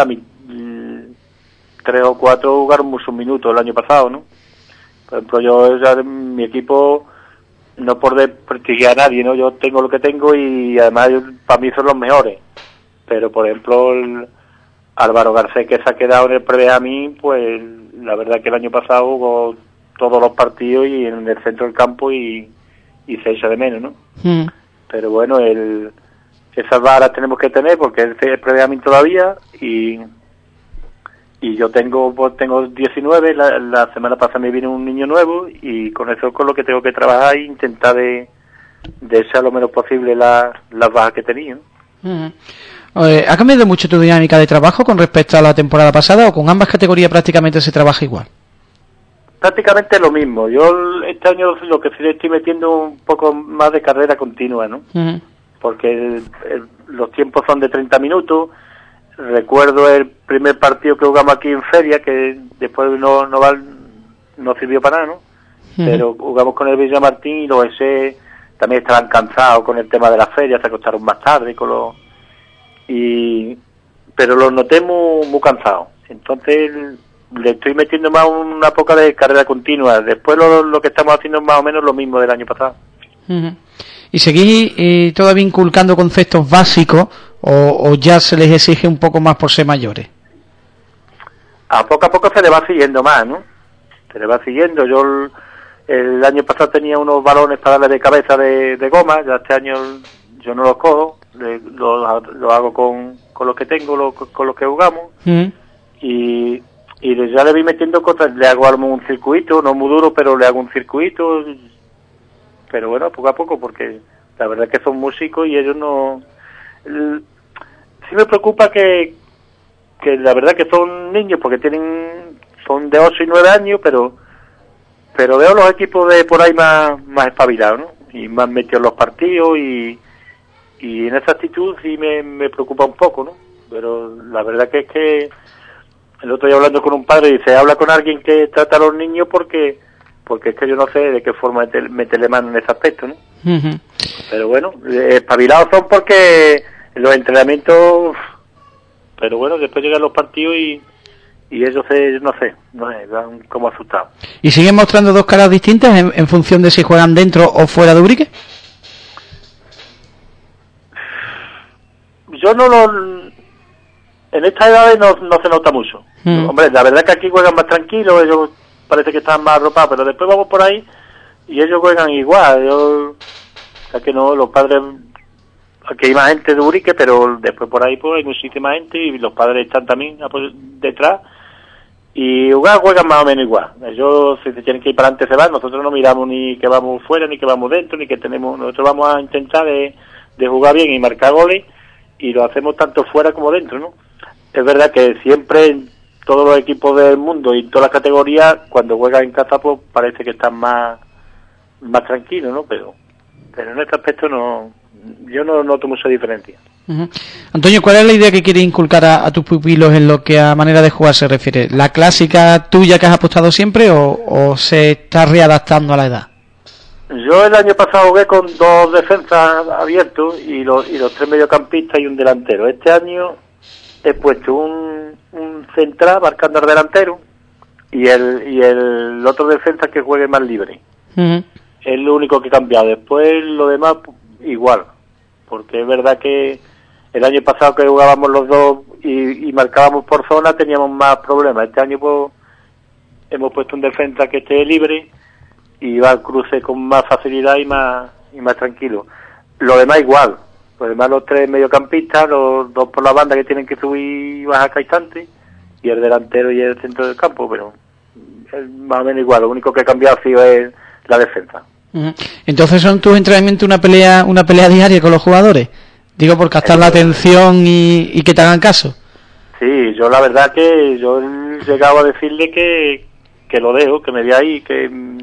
3 o 4 jugaron muchos minutos el año pasado, ¿no? Por ejemplo, mi equipo, no por desprestigiar a nadie, ¿no? Yo tengo lo que tengo y además para mí son los mejores. Pero por ejemplo Álvaro Garcés, que se ha quedado en el pre-Benjamín, pues la verdad que el año pasado jugó todos los partidos y en el centro del campo y se echa de menos, ¿no? Pero bueno, esas varas tenemos que tener, porque es el pre-Benjamín todavía, y yo tengo 19, la semana pasada me vino un niño nuevo, y con eso es con lo que tengo que trabajar e intentar de echar lo menos posible las bajas que tenía, ¿no? ¿Ha cambiado mucho tu dinámica de trabajo con respecto a la temporada pasada, o con ambas categorías prácticamente se trabaja igual? Prácticamente lo mismo. Yo este año lo que sí le estoy metiendo un poco más de carrera continua, ¿no? Porque los tiempos son de 30 minutos. Recuerdo el primer partido que jugamos aquí en Feria, que después no sirvió para nada, ¿no? Pero jugamos con el Villamartín y los ese también estaban cansados con el tema de la feria, se acostaron más tarde pero los noté muy cansados. Entonces le estoy metiendo más una poca de carrera continua. Después lo que estamos haciendo es más o menos lo mismo del año pasado. ¿Y seguís todavía inculcando conceptos básicos o ya se les exige un poco más por ser mayores? A poco se le va siguiendo más, ¿no? te le vas siguiendo. Yo el año pasado tenía unos balones para darle de cabeza de goma, ya este año yo no los cojo, lo hago con lo que tengo, con lo que jugamos, y ya le voy metiendo cosas, le hago un circuito, no muy duro, pero le hago un circuito, pero bueno, poco a poco, porque la verdad es que son músicos y ellos no... Sí me preocupa que la verdad que son niños, porque son de 8 y 9 años, pero veo los equipos de por ahí más espabilados, ¿no? Y más metidos en los partidos, y en esa actitud sí me preocupa un poco, ¿no? Pero la verdad que es que el otro día hablando con un padre, dice, habla con alguien que trata a los niños porque es que yo no sé de qué forma meterle mano en ese aspecto, ¿no? Uh-huh. Pero bueno, espabilados son porque los entrenamientos, pero bueno, después llegan los partidos y ellos no sé, van como asustados. ¿Y siguen mostrando dos caras distintas en función de si juegan dentro o fuera de Ubrique? Yo en estas edades no se nota mucho. Hombre, la verdad que aquí juegan más tranquilos, ellos parece que están más arropados, pero después vamos por ahí y ellos juegan igual. O sea que no, los padres, aquí hay más gente de Ubrique, pero después por ahí pues hay muchísima gente y los padres están también detrás y juegan más o menos igual. Ellos si se tienen que ir para adelante se van, nosotros no miramos ni que vamos fuera, ni que vamos dentro, ni que nosotros vamos a intentar de jugar bien y marcar goles, y lo hacemos tanto fuera como dentro, ¿no? Es verdad que siempre en todos los equipos del mundo y en todas las categorías, cuando juegan en casa, pues parece que están más tranquilos, ¿no? Pero en este aspecto yo no noto mucha diferencia. Uh-huh. Antonio, ¿cuál es la idea que quieres inculcar a tus pupilos en lo que a manera de jugar se refiere? ¿La clásica tuya que has apostado siempre o se está readaptando a la edad? Yo el año pasado jugué con 2 defensas abiertos y los 3 mediocampistas y un delantero. Este año he puesto un central marcando al delantero y el otro defensa que juegue más libre. Uh-huh. Es lo único que he cambiado. Después lo demás igual, porque es verdad que el año pasado que jugábamos los dos y marcábamos por zona teníamos más problemas. Este año pues hemos puesto un defensa que esté libre y va al cruce con más facilidad y más tranquilo. Lo demás igual. Lo demás los 3 mediocampistas, los 2 por la banda que tienen que subir y bajar cada instante, y el delantero y el centro del campo, pero es más o menos igual. Lo único que ha cambiado ha sido la defensa. Uh-huh. Entonces son tus entrenamientos una pelea diaria con los jugadores. Digo, por captar la atención y que te hagan caso. Sí, yo la verdad que yo he llegado a decirle que lo dejo, que me voy ahí, que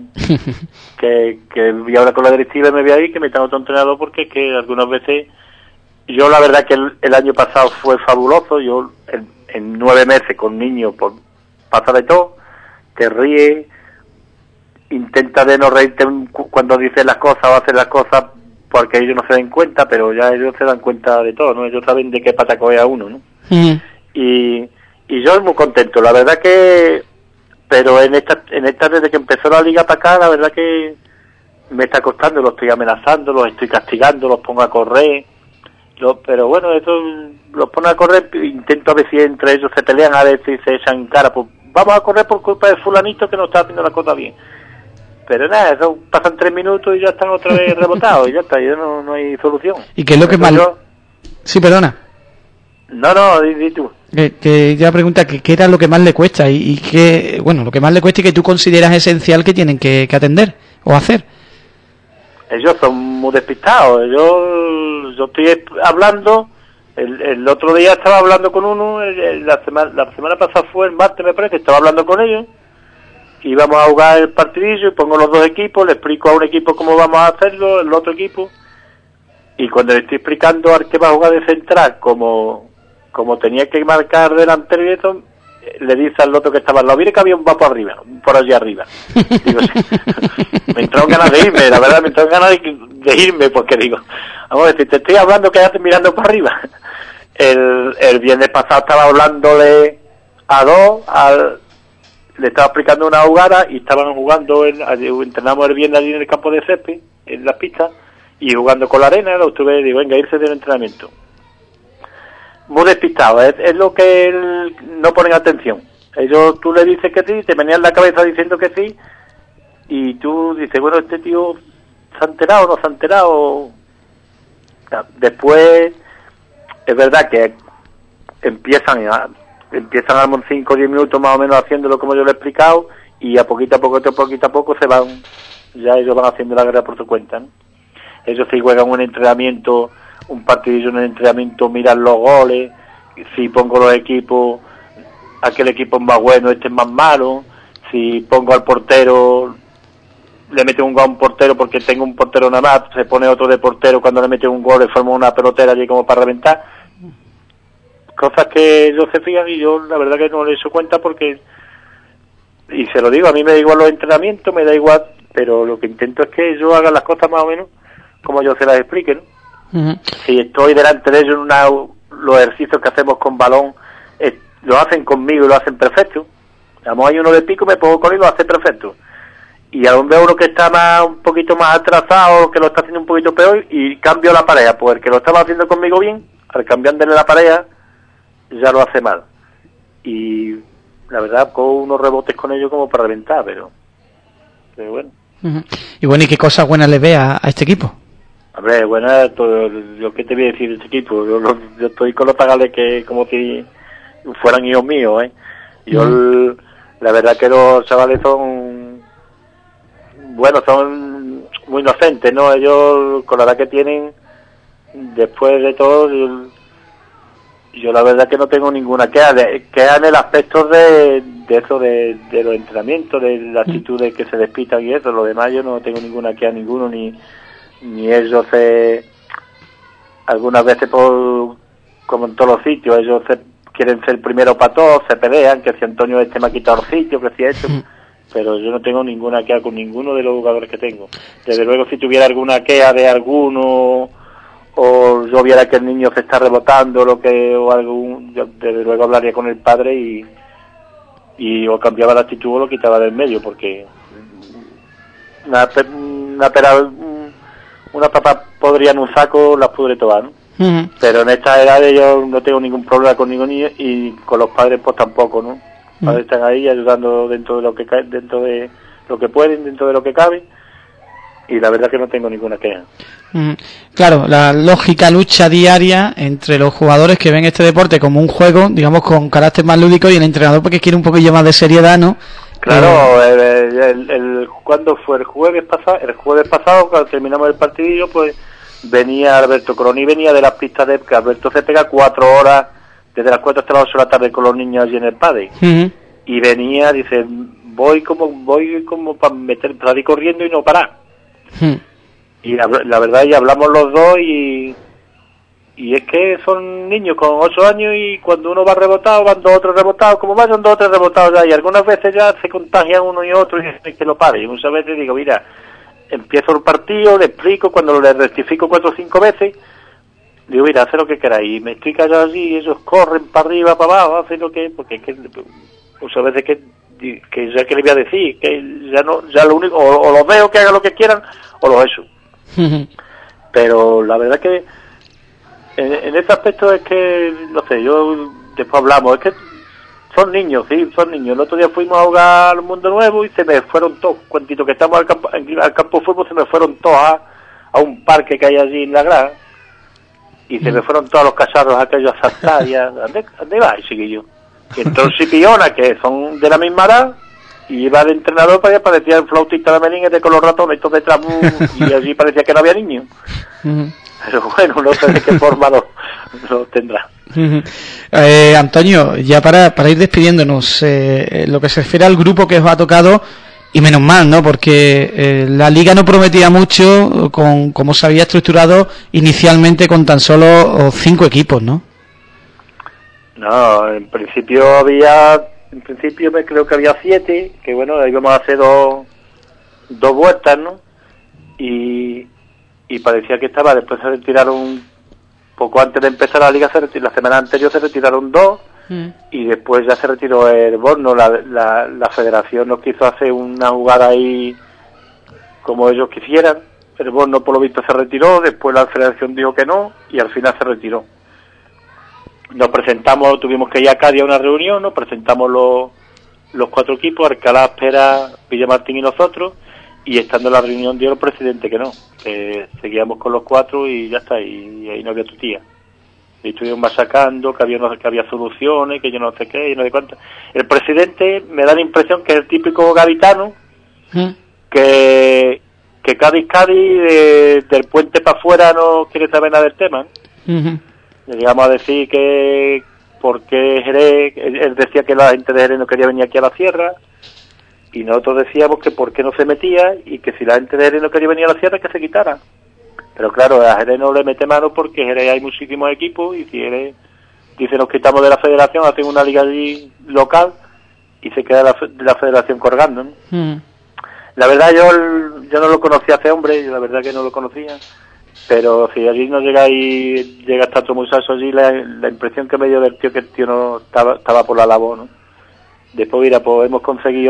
voy ahora con la directiva y me voy ahí, que me tengo otro entrenador, porque es que algunas veces, yo la verdad que el año pasado fue fabuloso. Yo en 9 meses con niños pues pasa de todo, te ríes, intenta de no reírte cuando dices las cosas o haces las cosas porque ellos no se den cuenta, pero ya ellos se dan cuenta de todo, ¿no? Ellos saben de qué pata coge a uno, ¿no? Uh-huh. Y yo muy contento, la verdad que, pero en esta desde que empezó la liga para acá, la verdad que me está costando, los estoy amenazando, los estoy castigando, los pongo a correr, pero bueno, eso los pongo a correr, intento a ver si entre ellos se pelean, a ver si se echan cara, pues vamos a correr por culpa del fulanito que no está haciendo la cosa bien. Pero nada, eso pasan 3 minutos y ya están otra vez rebotados y ya está, ya no hay solución. ¿Y qué es lo que más? Sí, perdona. No, di tú. Que ya pregunta que qué era lo que más le cuesta y que, bueno, lo que más le cuesta y que tú consideras esencial que tienen que atender o hacer. Ellos son muy despistados. Yo estoy hablando, el otro día estaba hablando con uno, la semana pasada fue el martes me parece, estaba hablando con ellos. Y vamos a jugar el partidillo y pongo los 2 equipos, le explico a un equipo cómo vamos a hacerlo, el otro equipo, y cuando le estoy explicando al que va a jugar de central como tenía que marcar delantero y eso, le dice al otro que estaba al lado, mire que había un va por allí arriba. Digo, sí. Me entró ganas de irme, la verdad me entró ganas de irme, porque digo, vamos a ver, si te estoy hablando, quédate mirando para arriba. El viernes pasado estaba hablándole a 2, le estaba explicando una jugada y estaban jugando, entrenamos el viernes allí en el campo de césped, en las pistas, y jugando con la arena, lo tuve, digo, venga, irse del entrenamiento. Muy despistado, es lo que no ponen atención. Tú le dices que sí, te menean la cabeza diciendo que sí, y tú dices, bueno, este tío se ha enterado o no se ha enterado. O sea, después, es verdad que empiezan a los 5 o 10 minutos más o menos haciéndolo como yo le he explicado, y a poquito a poco se van, ya ellos van haciendo la guerra por su cuenta, ¿no? Ellos si juegan un entrenamiento, un partidillo en el entrenamiento, miran los goles, si pongo los equipos, aquel equipo es más bueno, este es más malo, si pongo al portero, le mete un gol a un portero porque tengo un portero nada más, se pone otro de portero, cuando le mete un gol le forma una pelotera allí como para reventar. Cosas que ellos se fijan y yo la verdad que no le he hecho cuenta porque, y se lo digo, a mí me da igual los entrenamientos, me da igual, pero lo que intento es que ellos hagan las cosas más o menos como yo se las explique, ¿no? Uh-huh. Si estoy delante de ellos los ejercicios que hacemos con balón, lo hacen conmigo y lo hacen perfecto. Digamos, hay uno de pico, me pongo con él y lo hace perfecto. Y aún veo uno que está un poquito más atrasado, que lo está haciendo un poquito peor, y cambio la pareja. Pues el que lo estaba haciendo conmigo bien, al cambiándole la pareja, ya lo hace mal. Y la verdad, cojo unos rebotes con ellos como para reventar, pero bueno. Uh-huh. Y bueno, ¿y qué cosas buenas le ve a este equipo? Hombre, bueno, lo que te voy a decir de este equipo, yo estoy con los tagales que como si fueran hijos míos, ¿eh? La verdad que los chavales son muy inocentes, ¿no? Ellos, con la edad que tienen, después de todo, yo la verdad que no tengo ninguna queja en el aspecto de eso, de los entrenamientos, de la actitud de que se despitan y eso. Lo demás yo no tengo ninguna queja ninguno, ni ellos algunas veces como en todos los sitios, ellos quieren ser primero para todos, se pelean, que si Antonio me ha quitado el sitio, que si ha hecho, pero yo no tengo ninguna queja con ninguno de los jugadores que tengo. Desde luego, si tuviera alguna queja de alguno, o yo viera que el niño se está rebotando, yo desde luego hablaría con el padre y o cambiaba la actitud o lo quitaba del medio, porque una papa podría en un saco, las pudre todas, ¿no? Uh-huh. Pero en esta edad yo no tengo ningún problema con ningún niño, y con los padres pues tampoco, ¿no? Los padres están ahí ayudando dentro de lo que pueden, dentro de lo que cabe, y la verdad que no tengo ninguna queja. Claro, la lógica lucha diaria entre los jugadores que ven este deporte como un juego, digamos, con carácter más lúdico, y el entrenador porque quiere un poquillo más de seriedad, ¿no? Claro, ¿cuándo fue? El jueves pasado, cuando terminamos el partidillo, pues venía Alberto Croni, venía de las pistas que Alberto se pega 4 horas, desde las 4 hasta las 8 de la tarde con los niños allí en el padre. Uh-huh. Y venía, dice, voy como para salir corriendo y no parar. Uh-huh. Y la verdad, ya hablamos los dos, y es que son niños con 8 años, y cuando uno va rebotado, van 2 o 3 rebotados, como vayan 2 o 3 rebotados ya, y algunas veces ya se contagian uno y otro, y es que lo pare. Y muchas veces digo, mira, empiezo el partido, le explico, cuando le rectifico 4 o 5 veces, digo, mira, haz lo que queráis, y me estoy callado allí, y ellos corren para arriba, para abajo, hacen lo que, porque es que muchas veces que ya que le voy a decir, que ya lo único, o los veo que hagan lo que quieran, o los eso. Pero la verdad que en ese aspecto es que, no sé, yo después hablamos, es que son niños, sí, son niños. El otro día fuimos a jugar al Mundo Nuevo y se me fueron todos, cuantito que estamos al campo de fútbol, se me fueron todos a un parque que hay allí en la grada, y se me fueron todos los cacharros aquellos a saltar, y ¿dónde va, chiquillo? Y entonces Piona, que son de la misma edad, y iba de entrenador, para allá parecía el flautista de Melín, con los ratones estos detrás, y allí parecía que no había niños. Pero bueno, no sé de qué forma lo tendrá. Antonio, ya para ir despidiéndonos, lo que se refiere al grupo que os ha tocado, y menos mal, ¿no? Porque la liga no prometía mucho con cómo se había estructurado inicialmente, con tan solo 5 equipos, ¿no? No, en principio creo que había 7, que bueno, íbamos a hacer dos vueltas, ¿no? Y parecía que estaba, después se retiraron, poco antes de empezar la liga, la semana anterior se retiraron 2, y después ya se retiró el Borno. La federación nos quiso hacer una jugada ahí como ellos quisieran. El Borno por lo visto se retiró, después la federación dijo que no, y al final se retiró. Nos presentamos, tuvimos que ir a Cádiz a una reunión, nos presentamos los 4 equipos, Alcalá, Espera, Villamartín y nosotros, y estando en la reunión dio el presidente que no, que seguíamos con los 4 y ya está, y ahí no había tu tía. Y estuvieron masacando, que había soluciones, que yo no sé qué, y no sé cuánto. El presidente me da la impresión que es el típico gaditano, que Cádiz, del puente para afuera no quiere saber nada del tema. Le llegamos a decir que porque Jerez, él decía que la gente de Jerez no quería venir aquí a la sierra, y nosotros decíamos que por qué no se metía, y que si la gente de Jerez no quería venir a la sierra, que se quitara. Pero claro, a Jerez no le mete mano porque en Jerez hay muchísimos equipos, y si Jerez dice nos quitamos de la federación, hacen una liga allí local y se queda la federación colgando, ¿no? La verdad yo no lo conocía a ese hombre, la verdad que no lo conocía, pero si allí no llega hasta otro muchacho allí, la impresión que me dio del tío, que el tío no estaba por la labor, ¿no? Después, mira, pues hemos conseguido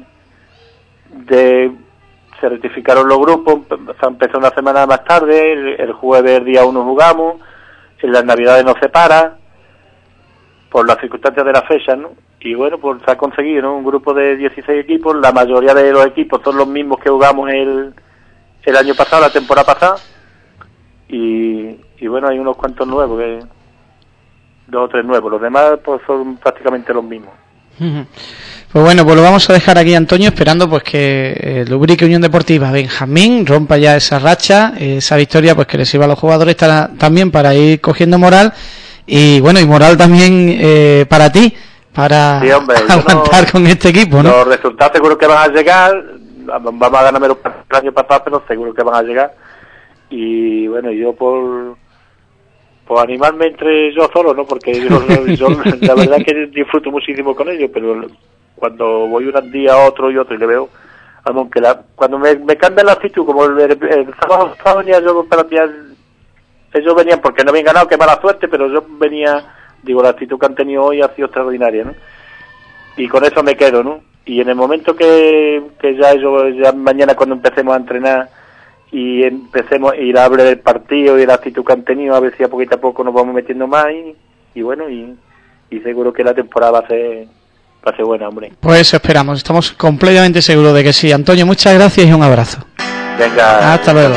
se rectificaron los grupos, empezó una semana más tarde, el jueves, el día 1 jugamos, en las navidades no se para, por las circunstancias de la fecha, ¿no? Y bueno, pues se ha conseguido, ¿no? Un grupo de 16 equipos, la mayoría de los equipos son los mismos que jugamos el año pasado, la temporada pasada, y bueno, hay unos cuantos nuevos, 2 o 3 nuevos, los demás pues son prácticamente los mismos. Pues bueno, pues lo vamos a dejar aquí, Antonio, esperando pues que Lubrique Unión Deportiva Benjamín rompa ya esa racha, esa victoria pues que le sirva a los jugadores también para ir cogiendo moral, y bueno, y moral también para ti, para sí, hombre, aguantar con este equipo, ¿no? Los resultados seguro que van a llegar, vamos a ganar menos el año pasado, pero seguro que van a llegar, y bueno, yo por animarme entre yo solo, ¿no? Porque yo la verdad que disfruto muchísimo con ellos, pero cuando voy un día a otro y le veo, aunque cuando me cambia la actitud, como el sábado venía yo para pillar, ellos venían porque no habían ganado, qué mala suerte, pero yo venía, digo, la actitud que han tenido hoy ha sido extraordinaria, ¿no? Y con eso me quedo, ¿no? Y en el momento que ya mañana cuando empecemos a entrenar y empecemos a ir a hablar del partido y la actitud que han tenido, a ver si a poquito a poco nos vamos metiendo más, y bueno, y seguro que la temporada va a ser buena, hombre. Pues eso esperamos, estamos completamente seguros de que sí. Antonio, muchas gracias y un abrazo. Venga, hasta luego.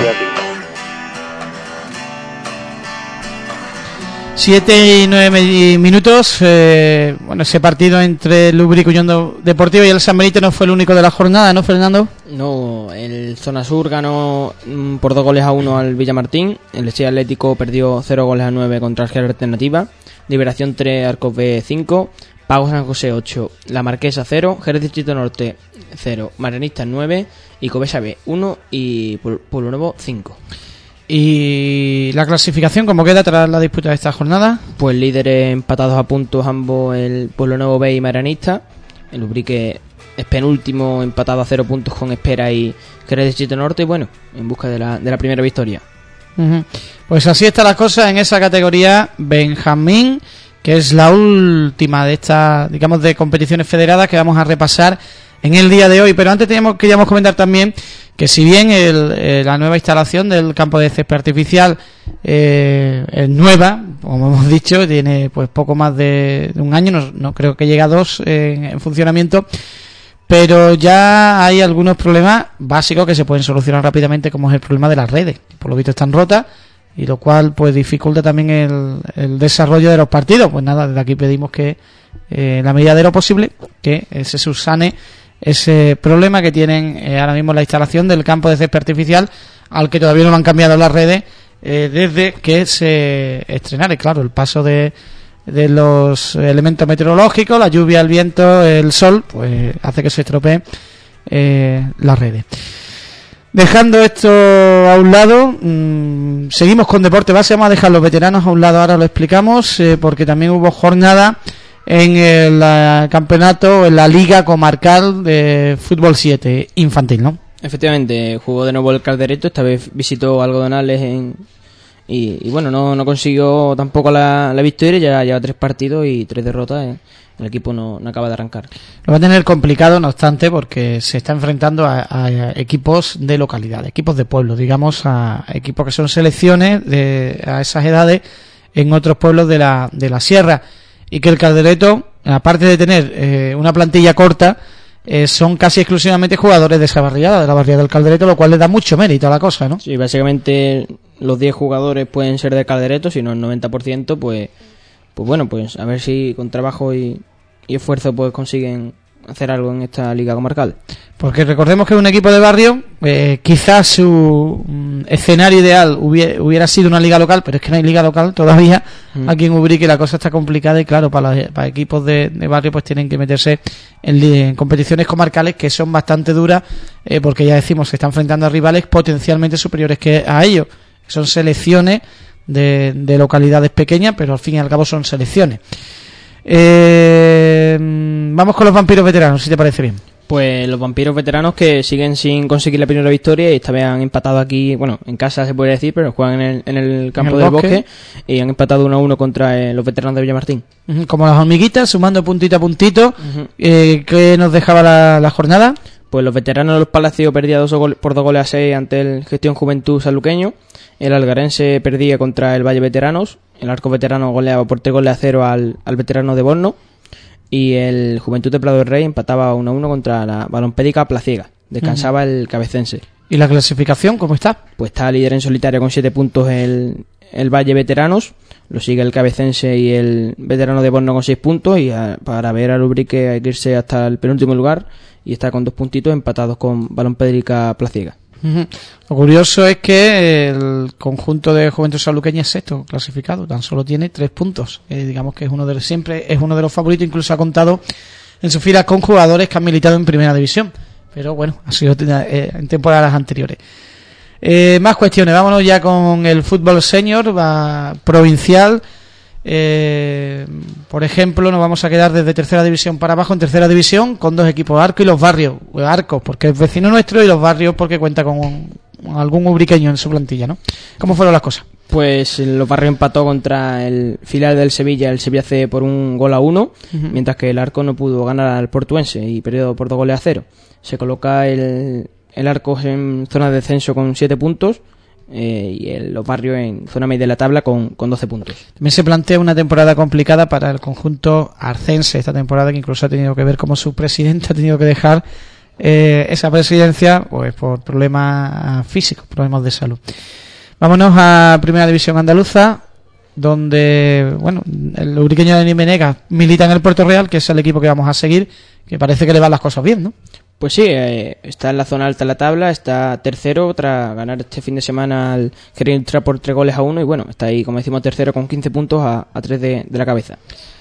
7 y 9 minutos. Bueno, ese partido entre Lubrique Unión Deportiva y el San Benito no fue el único de la jornada, ¿no, Fernando? No, el Zona Sur ganó por 2-1 al Villamartín. El Estrella Atlético perdió 0-9 contra el Jerez Alternativa. Liberación 3, Arcos B 5. Pago San José 8, La Marquesa 0, Jerez Distrito Norte 0, Marianistas 9 y Covesa B 1 y Pueblo Nuevo 5. ¿Y la clasificación cómo queda tras la disputa de esta jornada? Pues líderes empatados a puntos ambos, el Pueblo Nuevo B y Marianistas. El Lubrique es penúltimo, empatado a 0 puntos con Espera y Jerez Distrito Norte, bueno, en busca de la primera victoria. Pues así están las cosas en esa categoría, Benjamín, que es la última de estas, digamos, de competiciones federadas que vamos a repasar en el día de hoy. Pero antes queríamos comentar también que si bien la nueva instalación del campo de césped artificial es nueva, como hemos dicho, tiene pues poco más de un año, no creo que llegue a 2 en funcionamiento, pero ya hay algunos problemas básicos que se pueden solucionar rápidamente, como es el problema de las redes, por lo visto están rotas, y lo cual pues dificulta también el desarrollo de los partidos. Pues nada, desde aquí pedimos que en la medida de lo posible que se subsane ese problema que tienen ahora mismo la instalación del campo de césped artificial, al que todavía no lo han cambiado las redes desde que se estrenara. Claro, el paso de los elementos meteorológicos, la lluvia, el viento, el sol, pues hace que se estropeen las redes. Dejando esto a un lado, seguimos con deporte base. Vamos a dejar los veteranos a un lado, ahora lo explicamos, porque también hubo jornada en el campeonato, en la Liga Comarcal de Fútbol 7 infantil, ¿no? Efectivamente, jugó de nuevo el Calderito, esta vez visitó Algodonales y bueno, no consiguió tampoco la victoria, ya lleva 3 partidos y 3 derrotas. El equipo no acaba de arrancar. Lo va a tener complicado, no obstante, porque se está enfrentando a equipos de localidad, equipos de pueblo, digamos, a equipos que son selecciones a esas edades en otros pueblos de la sierra. y que el Caldereto, aparte de tener una plantilla corta, son casi exclusivamente jugadores de esa barriada, de la barriada del Caldereto, lo cual le da mucho mérito a la cosa, ¿no? Sí, básicamente los 10 jugadores pueden ser del Caldereto, si no el 90%, pues bueno, pues a ver si con trabajo y esfuerzo pues consiguen hacer algo en esta liga comarcal. Porque recordemos que es un equipo de barrio, quizás su escenario ideal hubiera sido una liga local, pero es que no hay liga local todavía aquí en Ubrique, la cosa está complicada y claro, para equipos de barrio pues tienen que meterse en competiciones comarcales que son bastante duras, porque ya decimos, se están enfrentando a rivales potencialmente superiores que a ellos. Son selecciones de localidades pequeñas, pero al fin y al cabo son selecciones. Vamos con los vampiros veteranos, si te parece bien. Pues los vampiros veteranos que siguen sin conseguir la primera victoria y esta vez han empatado aquí, bueno, en casa se puede decir, pero juegan en el campo del Bosque y han empatado 1-1 contra los veteranos de Villamartín. Como las hormiguitas, sumando puntito a puntito. ¿Qué nos dejaba la jornada? Pues los veteranos de los Palacios perdían por 2-6 ante el Gestión Juventud Sanluqueño. El Algarense perdía contra el Valle Veteranos. El Arco Veterano goleaba por 3-0 al veterano de Borno. Y el Juventud de Prado del Rey empataba 1-1 contra la Balompédica Placiega. Descansaba el Cabecense. ¿Y la clasificación cómo está? Pues está líder en solitario con 7 puntos el Valle Veteranos. Lo sigue el Cabecense y el veterano de Borno con 6 puntos. Y para ver al Ubrique hay que irse hasta el penúltimo lugar. Y está con 2 puntitos empatados con Balompédica Placiega. Lo curioso es que el conjunto de Juventud Sanluqueña es sexto clasificado, tan solo tiene 3 puntos. Digamos que es uno de los favoritos, incluso ha contado en sus filas con jugadores que han militado en primera división, pero bueno, ha sido en temporadas anteriores. Más cuestiones, vámonos ya con el fútbol senior provincial. Por ejemplo, nos vamos a quedar desde tercera división para abajo en tercera división con 2 equipos, Arco y Los Barrios. Arcos porque es vecino nuestro y Los Barrios porque cuenta con algún ubriqueño en su plantilla, ¿no? ¿Cómo fueron las cosas? Pues Los Barrios empató contra el filial del Sevilla, el Sevilla C, por 1-1, mientras que el Arco no pudo ganar al Portuense y perdió por 2-0. Se coloca el Arcos en zona de descenso con 7 puntos. Y Los Barrios en zona media de la tabla con 12 puntos. También se plantea una temporada complicada para el conjunto arcense, esta temporada que incluso ha tenido que ver como su presidente ha tenido que dejar esa presidencia pues por problemas físicos, problemas de salud. Vámonos a Primera División Andaluza, donde bueno, el ubriqueño de Nimenega milita en el Puerto Real, que es el equipo que vamos a seguir, que parece que le van las cosas bien, ¿no? Pues sí, está en la zona alta de la tabla, está tercero tras ganar este fin de semana al Gerindra por 3-1 y bueno, está ahí, como decimos, tercero con 15 puntos a 3 de la cabeza.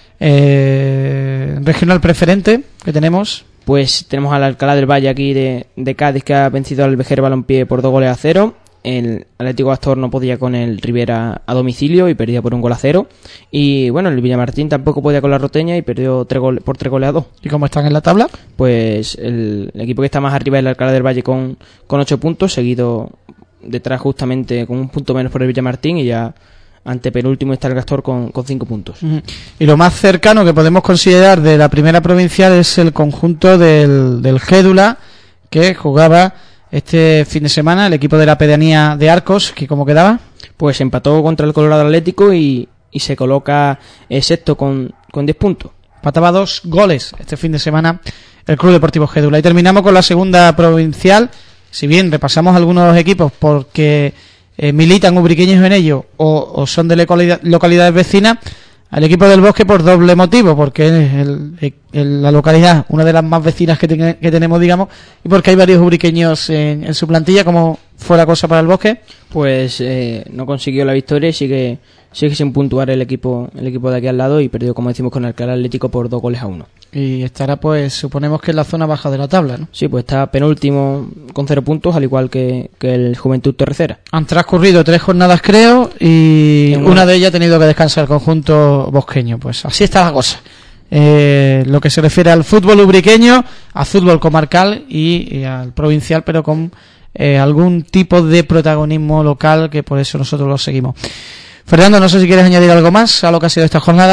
Regional preferente que tenemos. Pues tenemos al Alcalá del Valle aquí de Cádiz, que ha vencido al Vejer Balompié por 2-0. El Atlético Astor no podía con el Rivera a domicilio y perdía por 1-0. Y bueno, el Villamartín tampoco podía con la Roteña y perdió por 3-2. ¿Y cómo están en la tabla? Pues el equipo que está más arriba es el Alcalá del Valle con 8 puntos, seguido detrás justamente con 1 punto menos por el Villamartín, y ya antepenúltimo está el Gastor con 5 puntos. Y lo más cercano que podemos considerar de la primera provincial es el conjunto del Gédula, que jugaba este fin de semana el equipo de la pedanía de Arcos, que ¿cómo quedaba? Pues empató contra el Colorado Atlético y se coloca sexto con 10 puntos. Empataba 2 goles este fin de semana el Club Deportivo Gédula. Y terminamos con la segunda provincial. Si bien repasamos algunos equipos porque militan ubriqueños en ello o son de localidades vecinas, al equipo del Bosque por doble motivo, porque es la localidad una de las más vecinas que tenemos, digamos, y porque hay varios ubriqueños en su plantilla. ¿Cómo fue la cosa para el Bosque? Pues no consiguió la victoria y sigue sin puntuar el equipo de aquí al lado, y perdió, como decimos, con el Alcalá Atlético por 2-1. Y estará, pues, suponemos que en la zona baja de la tabla, ¿no? Sí, pues está penúltimo con 0 puntos, al igual que el Juventud Tercera. Han transcurrido 3 jornadas, creo, y una de ellas ha tenido que descansar el conjunto bosqueño. Pues así está la cosa. Lo que se refiere al fútbol ubriqueño, al fútbol comarcal y al provincial, pero con algún tipo de protagonismo local, que por eso nosotros lo seguimos. Fernando, no sé si quieres añadir algo más a lo que ha sido esta jornada.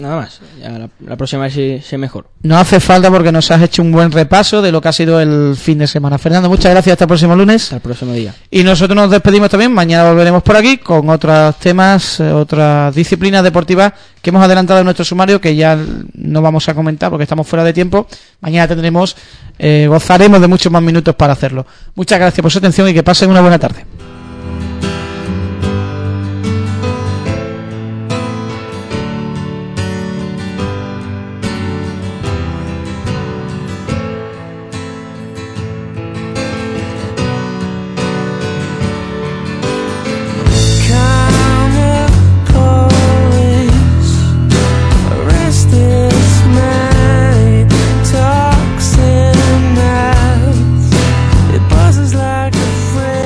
Nada más. Ya la próxima vez sí sé mejor. No hace falta porque nos has hecho un buen repaso de lo que ha sido el fin de semana. Fernando, muchas gracias. Hasta el próximo lunes. Hasta el próximo día. Y nosotros nos despedimos también. Mañana volveremos por aquí con otros temas, otras disciplinas deportivas que hemos adelantado en nuestro sumario, que ya no vamos a comentar porque estamos fuera de tiempo. Mañana gozaremos de muchos más minutos para hacerlo. Muchas gracias por su atención y que pasen una buena tarde.